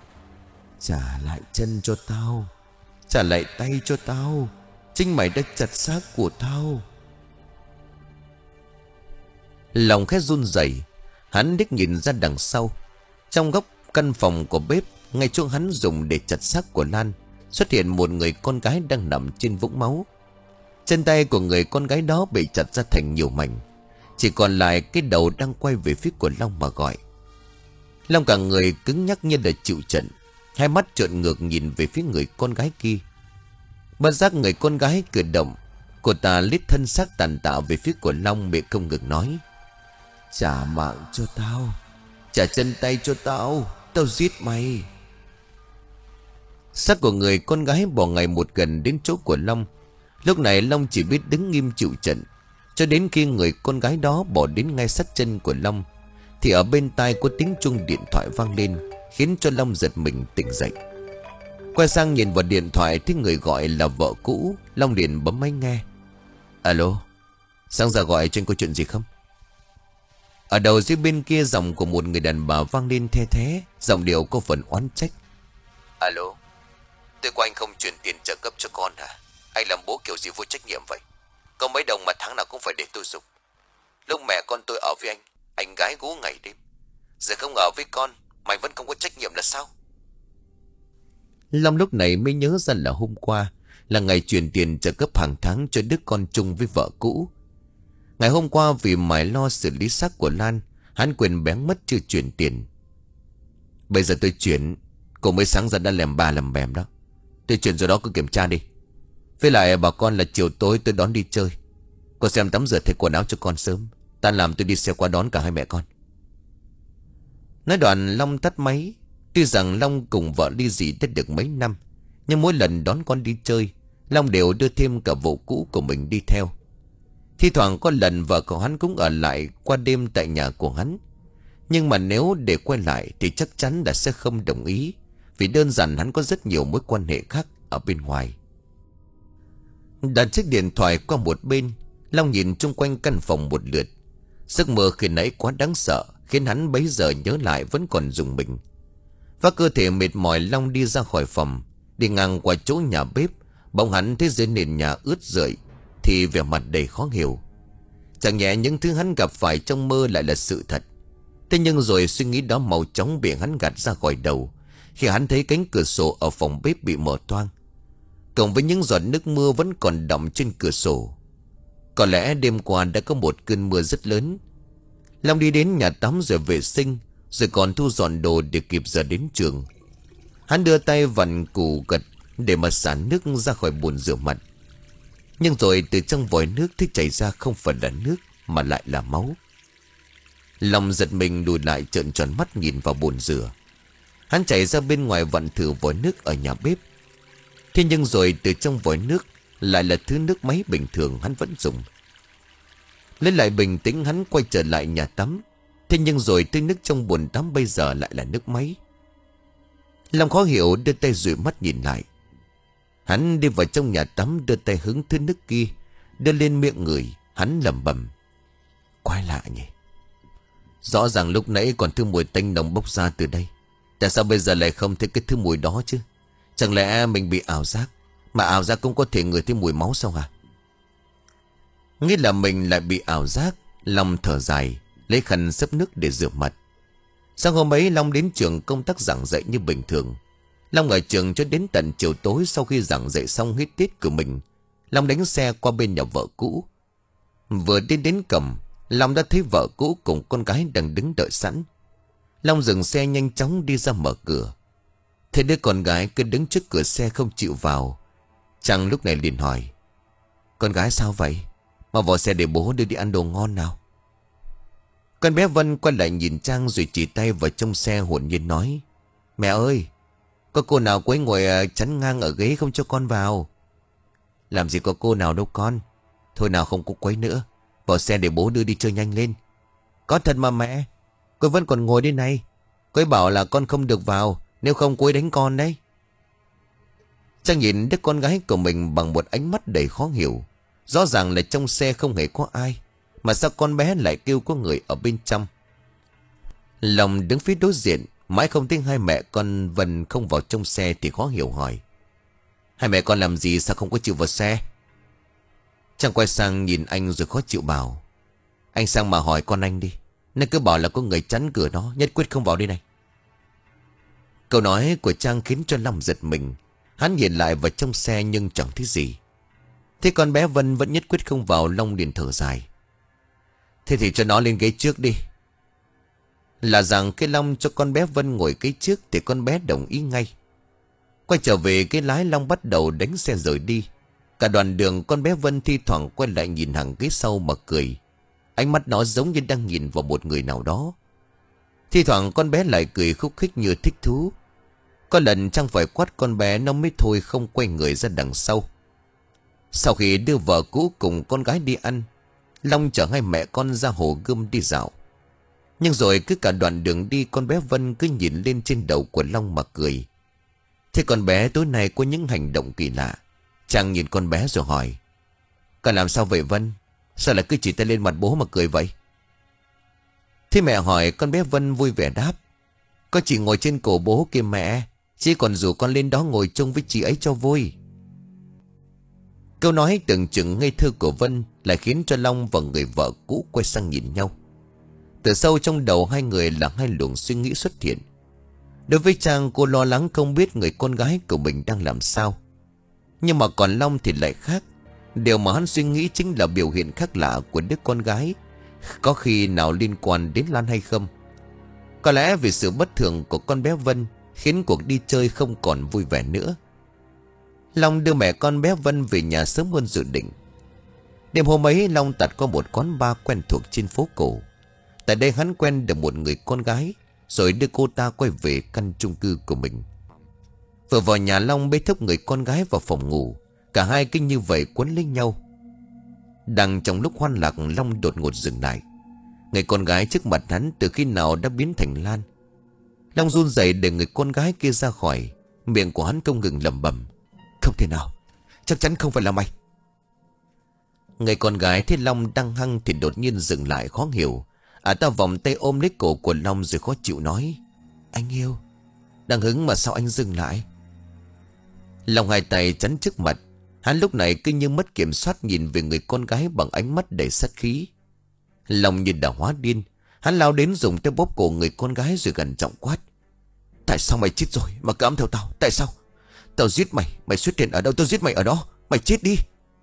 Trả lại chân cho tao, trả lại tay cho tao, chính mày đã chặt xác của tao. Lòng khẽ run rẩy, hắn đích nhìn ra đằng sau. Trong góc căn phòng của bếp, ngay chỗ hắn dùng để chặt xác của Lan, xuất hiện một người con gái đang nằm trên vũng máu. Chân tay của người con gái đó bị chặt ra thành nhiều mảnh, chỉ còn lại cái đầu đang quay về phía của Long mà gọi. Long cả người cứng nhắc như là chịu trận, hai mắt trợn ngược nhìn về phía người con gái kia. Bất giác người con gái cử động, Cô ta lít thân xác tàn tạ về phía của Long, miệng không ngừng nói: Trả mạng cho tao, trả chân tay cho tao, tao giết mày. Xác của người con gái bỏ ngày một gần đến chỗ của Long. Lúc này Long chỉ biết đứng nghiêm chịu trận, cho đến khi người con gái đó bỏ đến ngay sát chân của Long, thì ở bên tai có tiếng chuông điện thoại vang lên, khiến cho Long giật mình tỉnh dậy. Quay sang nhìn vào điện thoại, thấy người gọi là vợ cũ. Long liền bấm máy nghe. Alo, sáng giờ gọi trên có chuyện gì không? Ở đầu dưới bên kia giọng của một người đàn bà vang lên the thé, giọng điệu có phần oán trách. Alo, tôi của anh không chuyển tiền trợ cấp cho con hả? Anh làm bố kiểu gì vô trách nhiệm vậy? Có mấy đồng mà tháng nào cũng phải để tôi dùng. Lúc mẹ con tôi ở với anh, anh gái gú ngày đêm. Giờ không ở với con, mày vẫn không có trách nhiệm là sao? Long lúc này mới nhớ ra là hôm qua là ngày chuyển tiền trợ cấp hàng tháng cho đứa con chung với vợ cũ. Ngày hôm qua vì mải lo xử lý xác của Lan, hắn quên bén mất chưa chuyển tiền. Bây giờ tôi chuyển, cô mới sáng giờ đã làm bà làm bèm đó. Tôi chuyển rồi đó, cứ kiểm tra đi. Với lại bà con là chiều tối tôi đón đi chơi. Cô xem tắm rửa thay quần áo cho con sớm. Tan làm tôi đi xe qua đón cả hai mẹ con. Nói đoạn Long tắt máy. Tuy rằng Long cùng vợ ly dị đã được mấy năm, nhưng mỗi lần đón con đi chơi, Long đều đưa thêm cả vợ cũ của mình đi theo. Thi thoảng có lần vợ của hắn cũng ở lại qua đêm tại nhà của hắn. Nhưng mà nếu để quay lại thì chắc chắn là sẽ không đồng ý, vì đơn giản hắn có rất nhiều mối quan hệ khác ở bên ngoài. Đặt chiếc điện thoại qua một bên, Long nhìn chung quanh căn phòng một lượt. Giấc mơ khi nãy quá đáng sợ, khiến hắn bấy giờ nhớ lại vẫn còn rùng mình. Và cơ thể mệt mỏi, Long đi ra khỏi phòng, đi ngang qua chỗ nhà bếp. Bỗng hắn thấy dưới nền nhà ướt rượi, thì vẻ mặt đầy khó hiểu. Chẳng nhẽ những thứ hắn gặp phải trong mơ lại là sự thật. Thế nhưng rồi suy nghĩ đó mau chóng bị hắn gạt ra khỏi đầu, khi hắn thấy cánh cửa sổ ở phòng bếp bị mở toang, cộng với những giọt nước mưa vẫn còn đọng trên cửa sổ. Có lẽ đêm qua đã có một cơn mưa rất lớn. Long đi đến nhà tắm rồi vệ sinh, rồi còn thu dọn đồ để kịp giờ đến trường. Hắn đưa tay vặn củ gật để mà xả nước ra khỏi bồn rửa mặt. Nhưng rồi từ trong vòi nước thì chảy ra không phải là nước, mà lại là máu. Long giật mình lùi lại, trợn tròn mắt nhìn vào bồn rửa. Hắn chạy ra bên ngoài vặn thử vòi nước ở nhà bếp. Thế nhưng rồi từ trong vòi nước lại là thứ nước máy bình thường hắn vẫn dùng. Lấy lại bình tĩnh, hắn quay trở lại nhà tắm. Thế nhưng rồi thứ nước trong bồn tắm bây giờ lại là nước máy. Long khó hiểu đưa tay dụi mắt nhìn lại. Hắn đi vào trong nhà tắm, đưa tay hứng thứ nước kia, đưa lên miệng người. Hắn lẩm bẩm: quái lạ nhỉ. Rõ ràng lúc nãy còn thứ mùi tanh nồng bốc ra từ đây, tại sao bây giờ lại không thấy cái thứ mùi đó chứ? Chẳng lẽ mình bị ảo giác? Mà ảo giác cũng có thể ngửi thấy mùi máu sao hả? Nghĩ là mình lại bị ảo giác, Long thở dài, lấy khăn xấp nước để rửa mặt. Sáng hôm ấy Long đến trường công tác giảng dạy như bình thường. Long ở trường cho đến tận chiều tối. Sau khi giảng dạy xong hết tiết của mình, Long đánh xe qua bên nhà vợ cũ. Vừa đi đến cổng, Long đã thấy vợ cũ cùng con gái đang đứng đợi sẵn. Long dừng xe nhanh chóng đi ra mở cửa. Thế đứa con gái cứ đứng trước cửa xe không chịu vào. Trang lúc này liền hỏi: con gái sao vậy? Mà vào xe để bố đưa đi ăn đồ ngon nào. Con bé Vân quay lại nhìn Trang rồi chỉ tay vào trong xe hồn nhiên nói: mẹ ơi, có cô nào quấy ngồi chắn ngang ở ghế không cho con vào? Làm gì có cô nào đâu con. Thôi nào không có quấy nữa, vào xe để bố đưa đi chơi nhanh lên. Có thật mà mẹ, cô Vân còn ngồi đây này. Cô ấy bảo là con không được vào, nếu không cô ấy đánh con đấy. Trang nhìn đứa con gái của mình bằng một ánh mắt đầy khó hiểu. Rõ ràng là trong xe không hề có ai, mà sao con bé lại kêu có người ở bên trong? Lòng đứng phía đối diện, mãi không thấy hai mẹ con Vân không vào trong xe thì khó hiểu hỏi: hai mẹ con làm gì sao không có chịu vào xe? Trang quay sang nhìn anh rồi khó chịu bảo: anh sang mà hỏi con anh đi. Nó cứ bảo là có người chắn cửa đó, nhất quyết không vào đây này. Câu nói của Trang khiến cho Long giật mình. Hắn nhìn lại vào trong xe nhưng chẳng thấy gì. Thế con bé Vân vẫn nhất quyết không vào. Long liền thở dài: thế thì cho nó lên ghế trước đi. Là rằng cái Long cho con bé Vân ngồi ghế trước thì con bé đồng ý ngay. Quay trở về cái lái, Long bắt đầu đánh xe rời đi. Cả đoạn đường con bé Vân thi thoảng quay lại nhìn hàng ghế sau mà cười. Ánh mắt nó giống như đang nhìn vào một người nào đó. Thi thoảng con bé lại cười khúc khích như thích thú. Có lần Trang phải quát con bé, nó mới thôi không quay người ra đằng sau. Sau khi đưa vợ cũ cùng con gái đi ăn, Long chở hai mẹ con ra hồ Gươm đi dạo. Nhưng rồi cứ cả đoạn đường đi, con bé Vân cứ nhìn lên trên đầu của Long mà cười. Thế con bé tối nay có những hành động kỳ lạ. Trang nhìn con bé rồi hỏi: "Con làm sao vậy Vân? Sao lại cứ chỉ tay lên mặt bố mà cười vậy?" Thế mẹ hỏi, con bé Vân vui vẻ đáp: "Con chỉ ngồi trên cổ bố kìa mẹ. Chị còn rủ con lên đó ngồi chung với chị ấy cho vui." Câu nói tưởng chừng ngây thơ của Vân lại khiến cho Long và người vợ cũ quay sang nhìn nhau. Từ sâu trong đầu hai người là hai luồng suy nghĩ xuất hiện. Đối với Trang, cô lo lắng không biết người con gái của mình đang làm sao. Nhưng mà còn Long thì lại khác. Điều mà hắn suy nghĩ chính là biểu hiện khác lạ của đứa con gái, có khi nào liên quan đến Lan hay không. Có lẽ vì sự bất thường của con bé Vân khiến cuộc đi chơi không còn vui vẻ nữa. Long đưa mẹ con bé Vân về nhà sớm hơn dự định. Đêm hôm ấy, Long tạt qua một quán bar quen thuộc trên phố cổ. Tại đây hắn quen được một người con gái, rồi đưa cô ta quay về căn chung cư của mình. Vừa vào nhà, Long bế thốc người con gái vào phòng ngủ. Cả hai kinh như vậy quấn lấy nhau. Đang trong lúc hoan lạc, Long đột ngột dừng lại. Người con gái trước mặt hắn từ khi nào đã biến thành Lan. Long run rẩy để người con gái kia ra khỏi. Miệng của hắn không ngừng lẩm bẩm: "Không thể nào, chắc chắn không phải là mày." Người con gái thấy Long đang hăng thì đột nhiên dừng lại khó hiểu. À ta vòng tay ôm lấy cổ của Long rồi khó chịu nói: "Anh yêu, đang hứng mà sao anh dừng lại?" Long hai tay chắn trước mặt. Hắn lúc này cứ như mất kiểm soát nhìn về người con gái bằng ánh mắt đầy sát khí. Long như đã hóa điên. Hắn lao đến dùng tay bóp cổ người con gái rồi gần giọng quát: "Tại sao mày chết rồi mà cứ ấm theo tao? Tại sao? Tao giết mày, mày xuất hiện ở đâu tao giết mày ở đó. Mày chết đi."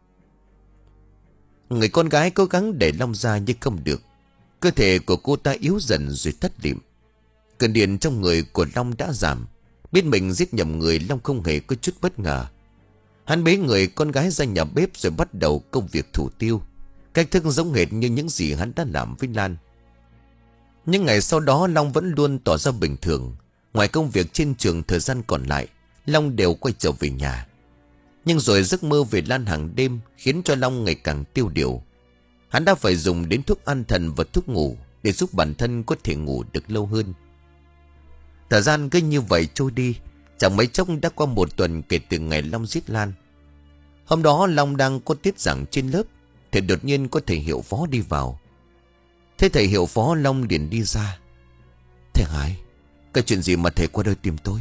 Người con gái cố gắng để Long ra nhưng không được. Cơ thể của cô ta yếu dần rồi tắt lịm. Cơn điên trong người của Long đã giảm. Biết mình giết nhầm người, Long không hề có chút bất ngờ. Hắn bế người con gái ra nhà bếp rồi bắt đầu công việc thủ tiêu. Cách thức giống hệt như những gì hắn đã làm với Lan. Những ngày sau đó, Long vẫn luôn tỏ ra bình thường. Ngoài công việc trên trường, thời gian còn lại Long đều quay trở về nhà. Nhưng rồi giấc mơ về Lan hàng đêm khiến cho Long ngày càng tiêu điều. Hắn đã phải dùng đến thuốc an thần và thuốc ngủ để giúp bản thân có thể ngủ được lâu hơn. Thời gian cứ như vậy trôi đi. Chẳng mấy chốc đã qua một tuần kể từ ngày Long giết Lan. Hôm đó Long đang có tiết giảng trên lớp thì đột nhiên có thầy hiệu phó đi vào. Thế thầy hiệu phó, Long liền đi ra: "Thầy Hải, cái chuyện gì mà thầy qua đây tìm tôi?"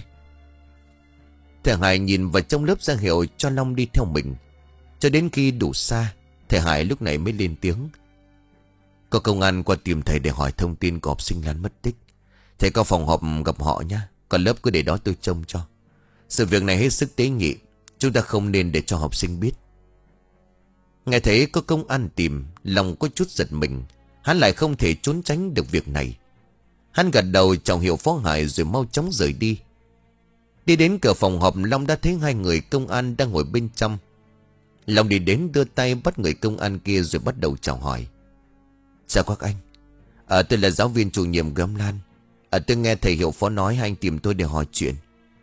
Thầy Hải nhìn vào trong lớp ra hiệu cho Long đi theo mình. Cho đến khi đủ xa, thầy Hải lúc này mới lên tiếng: "Có công an qua tìm thầy để hỏi thông tin của học sinh Lan mất tích. Thầy có phòng họp gặp họ nhé. Còn lớp cứ để đó tôi trông cho. Sự việc này hết sức tế nhị, chúng ta không nên để cho học sinh biết." Nghe thấy có công an tìm, Long có chút giật mình. Hắn lại không thể trốn tránh được việc này. Hắn gật đầu chào hiệu phó Hải rồi mau chóng rời đi. Đi đến cửa phòng họp, Long đã thấy hai người công an đang ngồi bên trong. Long đi đến đưa tay bắt người công an kia rồi bắt đầu chào hỏi: "Chào các anh. À, tôi là giáo viên chủ nhiệm Gấm Lan. À, tôi nghe thầy hiệu phó nói hai anh tìm tôi để hỏi chuyện."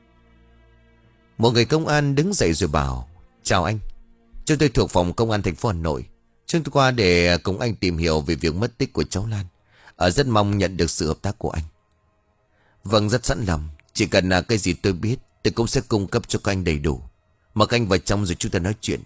Một người công an đứng dậy rồi bảo: "Chào anh. Chúng tôi thuộc phòng công an thành phố Hà Nội. Chúng tôi qua để cùng anh tìm hiểu về việc mất tích của cháu Lan. À, rất mong nhận được sự hợp tác của anh." "Vâng, rất sẵn lòng. Chỉ cần là cái gì tôi biết, tôi cũng sẽ cung cấp cho các anh đầy đủ. Mời các anh vào trong rồi chúng ta nói chuyện."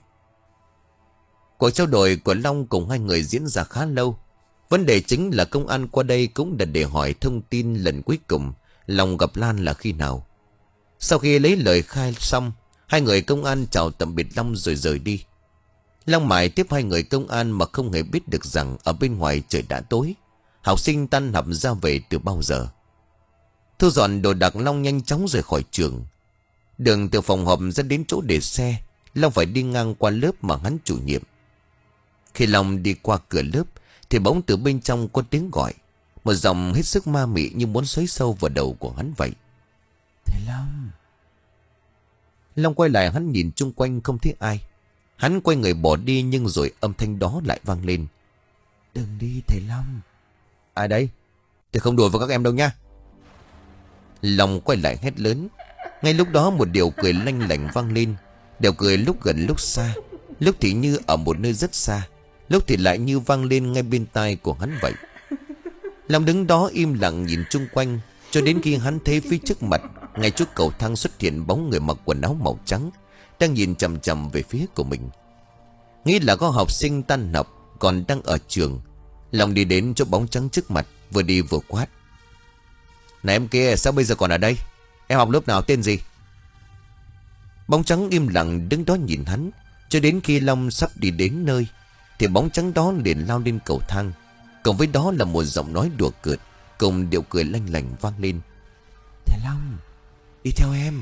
Cuộc trao đổi của Long cùng hai người diễn ra khá lâu. Vấn đề chính là công an qua đây cũng đã để hỏi thông tin lần cuối cùng Long gặp Lan là khi nào. Sau khi lấy lời khai xong, hai người công an chào tạm biệt Long rồi rời đi. Long mãi tiếp hai người công an mà không hề biết được rằng ở bên ngoài trời đã tối. Học sinh tan học ra về từ bao giờ. Thu dọn đồ đạc, Long nhanh chóng rời khỏi trường. Đường từ phòng họp ra đến chỗ để xe, Long phải đi ngang qua lớp mà hắn chủ nhiệm. Khi Long đi qua cửa lớp thì bỗng từ bên trong có tiếng gọi, một giọng hết sức ma mị như muốn xoáy sâu vào đầu của hắn vậy: "Thầy Long." Long quay lại, hắn nhìn chung quanh không thấy ai. Hắn quay người bỏ đi, nhưng rồi âm thanh đó lại vang lên. Đừng đi thầy Long. Ai đấy? Tôi không đùa với các em đâu nha. Long quay lại hét lớn. Ngay lúc đó một điệu cười lanh lảnh vang lên. Điệu cười lúc gần lúc xa, lúc thì như ở một nơi rất xa, lúc thì lại như vang lên ngay bên tai của hắn vậy. Long đứng đó im lặng nhìn chung quanh, cho đến khi hắn thấy phía trước mặt, ngay trước cầu thang xuất hiện bóng người mặc quần áo màu trắng, đang nhìn chằm chằm về phía của mình. Nghĩ là có học sinh tan học còn đang ở trường, Long đi đến chỗ bóng trắng trước mặt, vừa đi vừa quát. Này em kia, sao bây giờ còn ở đây? Em học lớp nào, tên gì? Bóng trắng im lặng đứng đó nhìn hắn, cho đến khi Long sắp đi đến nơi, thì bóng trắng đó liền lao lên cầu thang. Cộng với đó là một giọng nói đùa cợt, cùng điệu cười lanh lảnh vang lên. Thầy Long, đi theo em.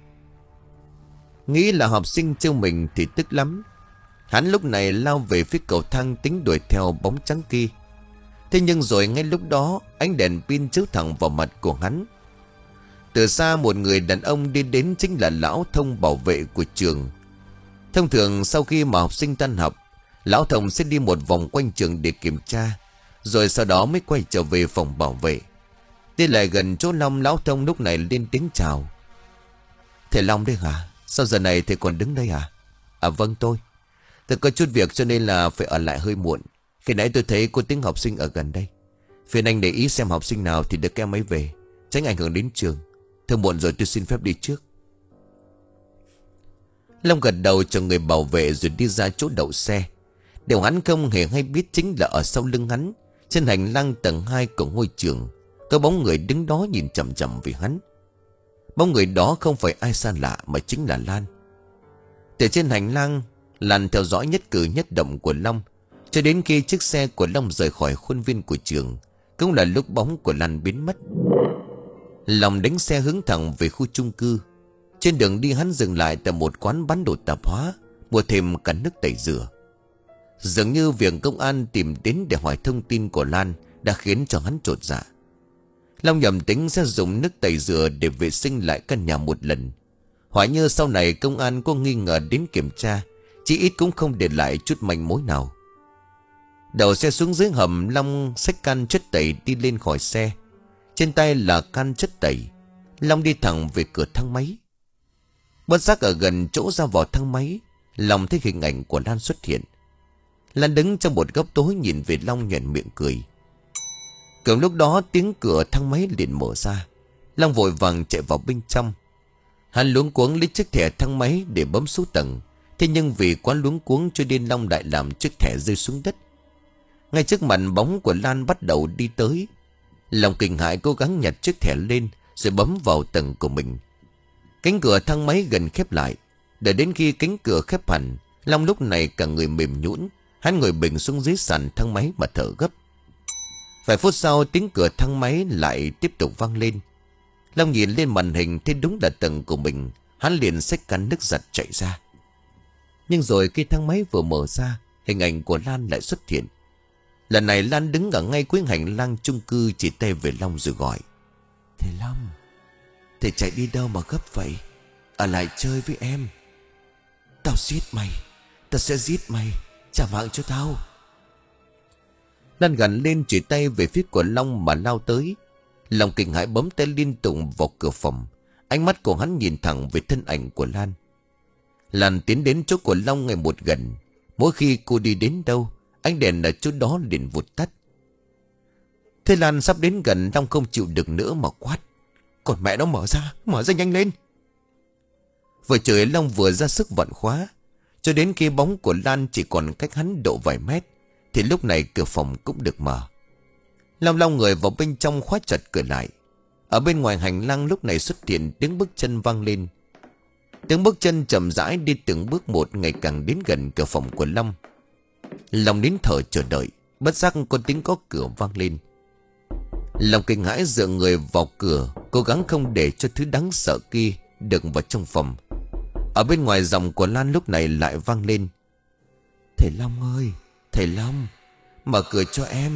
Nghĩ là học sinh trêu mình thì tức lắm. Hắn lúc này lao về phía cầu thang, tính đuổi theo bóng trắng kia. Thế nhưng rồi ngay lúc đó, ánh đèn pin chiếu thẳng vào mặt của hắn. Từ xa một người đàn ông đi đến, chính là lão thông bảo vệ của trường. Thông thường sau khi mà học sinh tan học, lão thông sẽ đi một vòng quanh trường để kiểm tra, rồi sau đó mới quay trở về phòng bảo vệ. Đi lại gần chỗ Long, lão thông lúc này lên tiếng chào. Thầy Long đấy hả? Sao giờ này thầy còn đứng đây hả? À vâng tôi Tôi có chút việc cho nên là phải ở lại hơi muộn. Khi nãy tôi thấy có tiếng học sinh ở gần đây. Phiền anh để ý xem học sinh nào thì được em ấy về, tránh ảnh hưởng đến trường. Thôi muộn rồi, tôi xin phép đi trước. Long gật đầu cho người bảo vệ rồi đi ra chỗ đậu xe. Điều hắn không hề hay biết chính là ở sau lưng hắn, trên hành lang tầng hai của ngôi trường, có bóng người đứng đó nhìn chằm chằm về hắn. Bóng người đó không phải ai xa lạ mà chính là Lan. Từ trên hành lang, Lan theo dõi nhất cử nhất động của Long, cho đến khi chiếc xe của Long rời khỏi khuôn viên của trường, cũng là lúc bóng của Lan biến mất. Long đánh xe hướng thẳng về khu chung cư. Trên đường đi hắn dừng lại tại một quán bán đồ tạp hóa, mua thêm cả nước tẩy rửa. Dường như việc công an tìm đến để hỏi thông tin của Lan đã khiến cho hắn chột dạ. Long nhầm tính sẽ dùng nước tẩy rửa để vệ sinh lại căn nhà một lần. Hỏi như sau này công an có nghi ngờ đến kiểm tra, chỉ ít cũng không để lại chút manh mối nào. Đầu xe xuống dưới hầm, Long xách can chất tẩy đi lên khỏi xe. Trên tay là can chất tẩy. Long đi thẳng về cửa thang máy. Bất giác ở gần chỗ ra vào thang máy, Long thấy hình ảnh của Lan xuất hiện. Lan đứng trong một góc tối nhìn về Long nhoẻn miệng cười. Cùng lúc đó tiếng cửa thang máy liền mở ra. Long vội vàng chạy vào bên trong. Hắn luống cuống lấy chiếc thẻ thang máy để bấm số tầng. Thế nhưng vì quá luống cuống cho nên Long lại làm chiếc thẻ rơi xuống đất. Ngay trước mặt bóng của Lan bắt đầu đi tới. Long kinh hãi cố gắng nhặt chiếc thẻ lên rồi bấm vào tầng của mình. Cánh cửa thang máy gần khép lại. Đợi đến khi cánh cửa khép hẳn, Long lúc này cả người mềm nhũn, hắn ngồi bình xuống dưới sàn thang máy mà thở gấp. Vài phút sau tiếng cửa thang máy lại tiếp tục vang lên. Long nhìn lên màn hình thấy đúng là tầng của mình. Hắn liền xách can nước giặt chạy ra. Nhưng rồi khi thang máy vừa mở ra, hình ảnh của Lan lại xuất hiện. Lần này Lan đứng ở ngay cuối hành lang chung cư, chỉ tay về Long rồi gọi. Thầy Long, thầy chạy đi đâu mà gấp vậy? Ở lại chơi với em. Tao giết mày. Tao sẽ giết mày. Trả mạng cho tao. Lan gằn lên chỉ tay về phía của Long mà lao tới. Long kinh hãi bấm tay liên tục vào cửa phòng. Ánh mắt của hắn nhìn thẳng về thân ảnh của Lan. Lan tiến đến chỗ của Long ngày một gần. Mỗi khi cô đi đến đâu, ánh đèn ở chỗ đó liền vụt tắt. Thế Lan sắp đến gần, Long không chịu được nữa mà quát. Còn mẹ nó mở ra, mở ra nhanh lên. Vừa chửi Long vừa ra sức vặn khóa. Cho đến khi bóng của Lan chỉ còn cách hắn độ vài mét, thì lúc này cửa phòng cũng được mở. Long long người vào bên trong khóa chặt cửa lại. Ở bên ngoài hành lang lúc này xuất hiện tiếng bước chân vang lên. Tiếng bước chân chậm rãi đi từng bước một, ngày càng đến gần cửa phòng của Long. Long nín thở chờ đợi. Bất giác có tiếng có cửa vang lên. Long kinh hãi dựa người vào cửa, cố gắng không để cho thứ đáng sợ kia được vào trong phòng. Ở bên ngoài giọng của Lan lúc này lại vang lên. Thầy Long ơi, thầy Long, mở cửa cho em.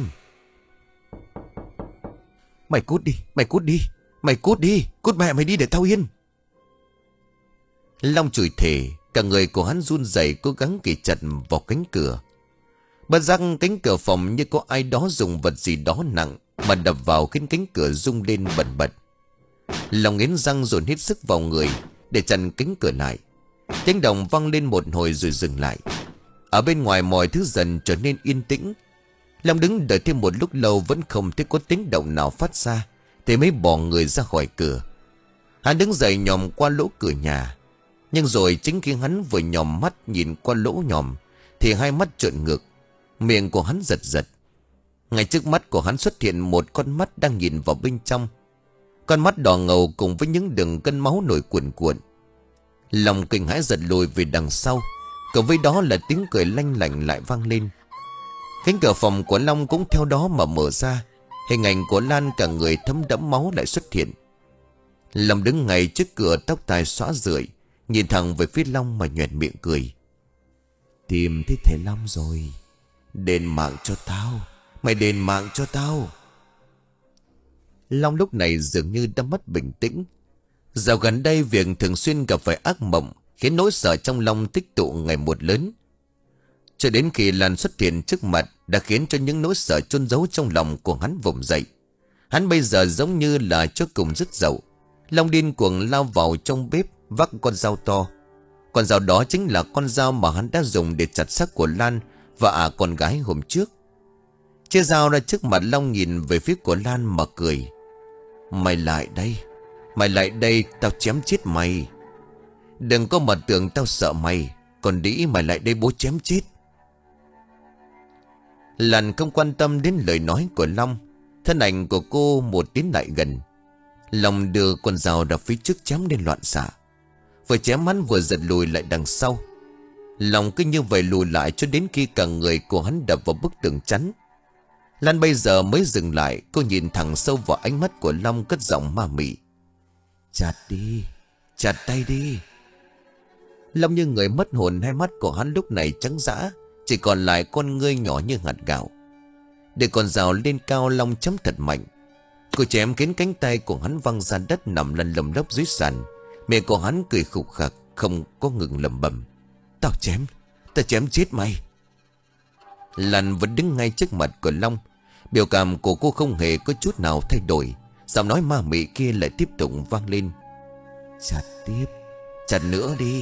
Mày cút đi, mày cút đi, mày cút đi, cút mẹ mày đi để tao yên. Long chửi thề, Cả người của hắn run rẩy cố gắng kì chặt vào cánh cửa. Bất giác cánh cửa phòng như có ai đó dùng vật gì đó nặng mà đập vào, khiến cánh cửa rung lên bần bật. Lòng nghiến răng dồn hết sức vào người để chặn cánh cửa lại. Tiếng động vang lên một hồi rồi dừng lại. Ở bên ngoài mọi thứ dần trở nên yên tĩnh. Long đứng đợi thêm một lúc lâu vẫn không thấy có tiếng động nào phát ra, thì mới bỏ người ra khỏi cửa. Hắn đứng dậy nhòm qua lỗ cửa nhà. Nhưng rồi chính khi hắn vừa nhòm mắt nhìn qua lỗ nhòm thì hai mắt trợn ngược, miệng của hắn giật giật. Ngay trước mắt của hắn xuất hiện một con mắt đang nhìn vào bên trong. Con mắt đỏ ngầu cùng với những đường cân máu nổi cuồn cuộn. Lòng kinh hãi giật lùi về đằng sau, cùng với đó là tiếng cười lanh lảnh lại vang lên. Cánh cửa phòng của Long cũng theo đó mà mở ra. Hình ảnh của Lan cả người thấm đẫm máu lại xuất hiện. Long đứng ngay trước cửa, tóc tai xõa rượi, nhìn thẳng về phía Long mà nhoẻn miệng cười. Tìm thấy thầy Long rồi. Đền mạng cho tao. Mày đền mạng cho tao. Long lúc này dường như đã mất bình tĩnh. Dạo gần đây việc thường xuyên gặp phải ác mộng khiến nỗi sợ trong Long tích tụ ngày một lớn. Cho đến khi Lan xuất hiện trước mặt đã khiến cho những nỗi sợ chôn giấu trong lòng của hắn vùng dậy. Hắn bây giờ giống như là chốt cùng dứt dậu. Long điên cuồng lao vào trong bếp vác con dao to. Con dao đó chính là con dao mà hắn đã dùng để chặt xác của Lan và à con gái hôm trước. Chia dao ra trước mặt Long, nhìn về phía của Lan mà cười. Mày lại đây. Mày lại đây, tao chém chết mày. Đừng có mà tưởng tao sợ mày. Còn đĩ mày lại đây bố chém chết. Lan không quan tâm đến lời nói của Long. Thân ảnh của cô một tiến lại gần. Long đưa con dao ra phía trước chém lên loạn xạ. Vừa chém hắn vừa giật lùi lại đằng sau. Long cứ như vậy lùi lại cho đến khi cả người của hắn đập vào bức tường chắn. Lan bây giờ mới dừng lại. Cô nhìn thẳng sâu vào ánh mắt của Long, cất giọng ma mị. Chặt đi. Chặt tay đi. Long như người mất hồn, hai mắt của hắn lúc này trắng dã, chỉ còn lại con ngươi nhỏ như hạt gạo. Để con dao lên cao, Long chấm thật mạnh. Cô chém khiến cánh tay của hắn văng ra đất, nằm lăn lầm lốc dưới sàn. Miệng của hắn cười khục khặc, không có ngừng lẩm bẩm. Tao chém. Tao chém chết mày. Lan vẫn đứng ngay trước mặt của Long. Biểu cảm của cô không hề có chút nào thay đổi. Giọng nói ma mị kia lại tiếp tục vang lên. Chặt tiếp. Chặt nữa đi.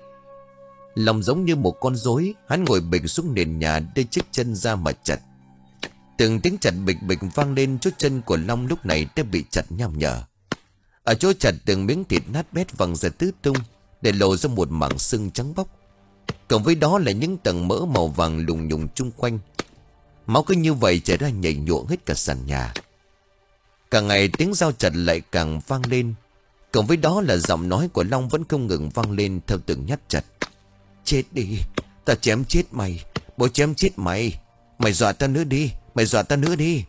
Long giống như một con rối, hắn ngồi bịch xuống nền nhà, đưa chiếc chân ra mà chặt. Từng tiếng chặt bịch bịch vang lên. Chỗ chân của Long lúc này đã bị chặt nham nhở. Ở chỗ chặt, từng miếng thịt nát bét văng ra tứ tung, để lộ ra một mảng xương trắng bóc. Cộng với đó là những tầng mỡ màu vàng lùng nhùng chung quanh. Máu cứ như vậy chảy ra nhảy nhụa hết cả sàn nhà. Càng ngày tiếng dao chặt lại càng vang lên. Cộng với đó là giọng nói của Long vẫn không ngừng vang lên theo từng nhát chặt. Chết đi. Tao chém chết mày. Bố chém chết mày. Mày dọa tao nữa đi. Mày dọa tao nữa đi.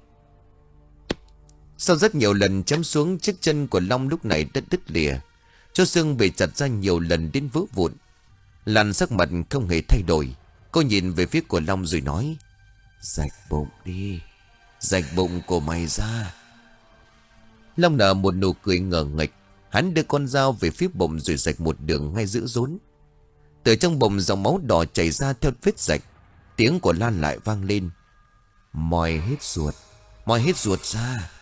Sau rất nhiều lần chém xuống, chiếc chân của Long lúc này đã đứt lìa. Chỗ xương bị chặt ra nhiều lần đến vỡ vụn. Lan sắc mặt không hề thay đổi. Cô nhìn về phía của Long rồi nói. Rạch bụng đi. Rạch bụng của mày ra. Long nở một nụ cười ngờ nghệch. Hắn đưa con dao về phía bụng rồi rạch một đường ngay giữa rốn. Từ trong bụng dòng máu đỏ chảy ra theo vết rạch. Tiếng của Lan lại vang lên. Moi hết ruột. Moi hết ruột ra.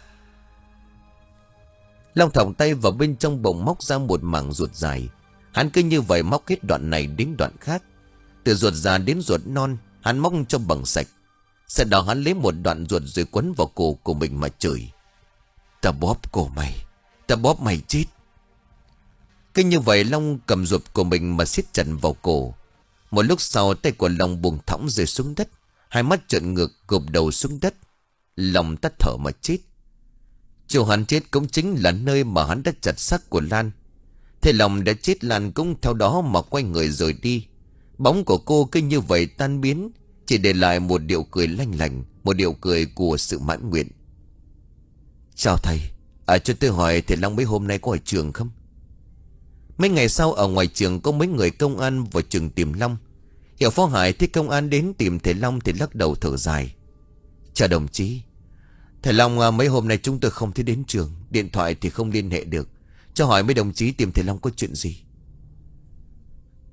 Long thòng tay vào bên trong bụng, móc ra một mảng ruột dài. Hắn cứ như vậy móc hết đoạn này đến đoạn khác. Từ ruột già đến ruột non, hắn móc cho bằng sạch. Sau đó hắn lấy một đoạn ruột rồi quấn vào cổ của mình mà chửi. Ta bóp cổ mày. Ta bóp mày chết. Cứ như vậy Long cầm ruột của mình mà siết chặt vào cổ. Một lúc sau tay của Long buông thõng rơi xuống đất. Hai mắt trợn ngược, gục đầu xuống đất. Long tắt thở mà chết. Chỗ hắn chết cũng chính là nơi mà hắn đã chặt xác của Lan. Thế Long đã chết, Lan cũng theo đó mà quay người rời đi. Bóng của cô cứ như vậy tan biến, chỉ để lại một điệu cười lanh lành, một điệu cười của sự mãn nguyện. Chào thầy. À cho tôi hỏi thầy Long mấy hôm nay có ở trường không? Mấy ngày sau ở ngoài trường có mấy người công an vào trường tìm Long. Hiểu Phó Hải thấy công an đến tìm thầy Long thì lắc đầu thở dài. Chào đồng chí. Thầy Long à, mấy hôm nay chúng tôi không thấy đến trường. Điện thoại thì không liên hệ được. Cho hỏi mấy đồng chí tìm thầy Long có chuyện gì?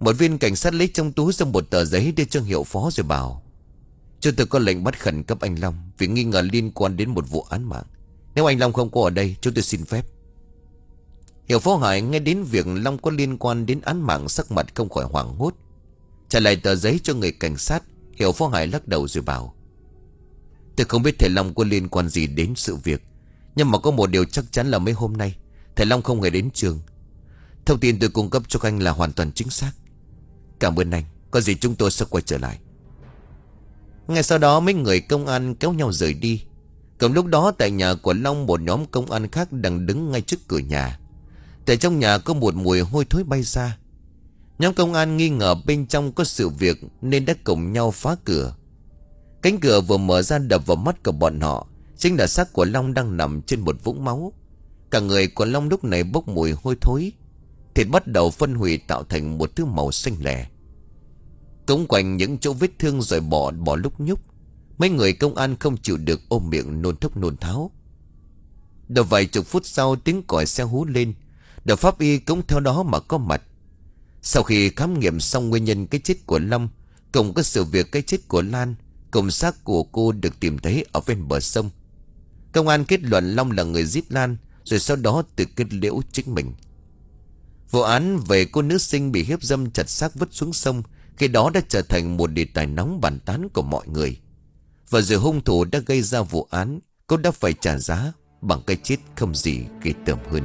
Một viên cảnh sát lấy trong túi ra một tờ giấy đưa cho Hiệu Phó rồi bảo: Chúng tôi có lệnh bắt khẩn cấp anh Long vì nghi ngờ liên quan đến một vụ án mạng. Nếu anh Long không có ở đây, chúng tôi xin phép. Hiệu Phó Hải nghe đến việc Long có liên quan đến án mạng, sắc mặt không khỏi hoảng hốt. Trả lại tờ giấy cho người cảnh sát, Hiệu Phó Hải lắc đầu rồi bảo: Tôi không biết thầy Long có liên quan gì đến sự việc, nhưng mà có một điều chắc chắn là mấy hôm nay thầy Long không hề đến trường. Thông tin tôi cung cấp cho anh là hoàn toàn chính xác. Cảm ơn anh, có gì chúng tôi sẽ quay trở lại. Ngay sau đó mấy người công an kéo nhau rời đi. Cùng lúc đó tại nhà của Long, một nhóm công an khác đang đứng ngay trước cửa nhà. Tại trong nhà có một mùi hôi thối bay ra. Nhóm công an nghi ngờ bên trong có sự việc nên đã cùng nhau phá cửa. Cánh cửa vừa mở ra đập vào mắt của bọn họ chính là xác của Long đang nằm trên một vũng máu. Cả người của Long lúc này bốc mùi hôi thối. Thịt bắt đầu phân hủy tạo thành một thứ màu xanh lẻ. Cống quanh những chỗ vết thương rồi bỏ bỏ lúc nhúc. Mấy người công an không chịu được ôm miệng nôn thốc nôn tháo. Được vài chục phút sau, tiếng còi xe hú lên. Đội pháp y cũng theo đó mà có mặt. Sau khi khám nghiệm xong nguyên nhân cái chết của Long cùng có sự việc cái chết của Lan, cùng xác của cô được tìm thấy ở ven bờ sông, công an kết luận Long là người giết Lan, rồi sau đó tự kết liễu chính mình. Vụ án về cô nữ sinh bị hiếp dâm chặt xác vứt xuống sông khi đó đã trở thành một đề tài nóng bàn tán của mọi người. Và giờ hung thủ đã gây ra vụ án, cô đã phải trả giá bằng cái chết không gì ghê tởm hơn.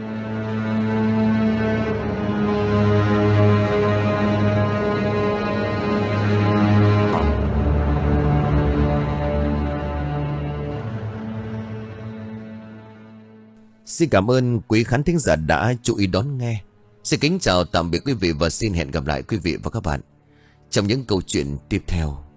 Xin cảm ơn quý khán thính giả đã chú ý đón nghe. Xin kính chào tạm biệt quý vị và xin hẹn gặp lại quý vị và các bạn trong những câu chuyện tiếp theo.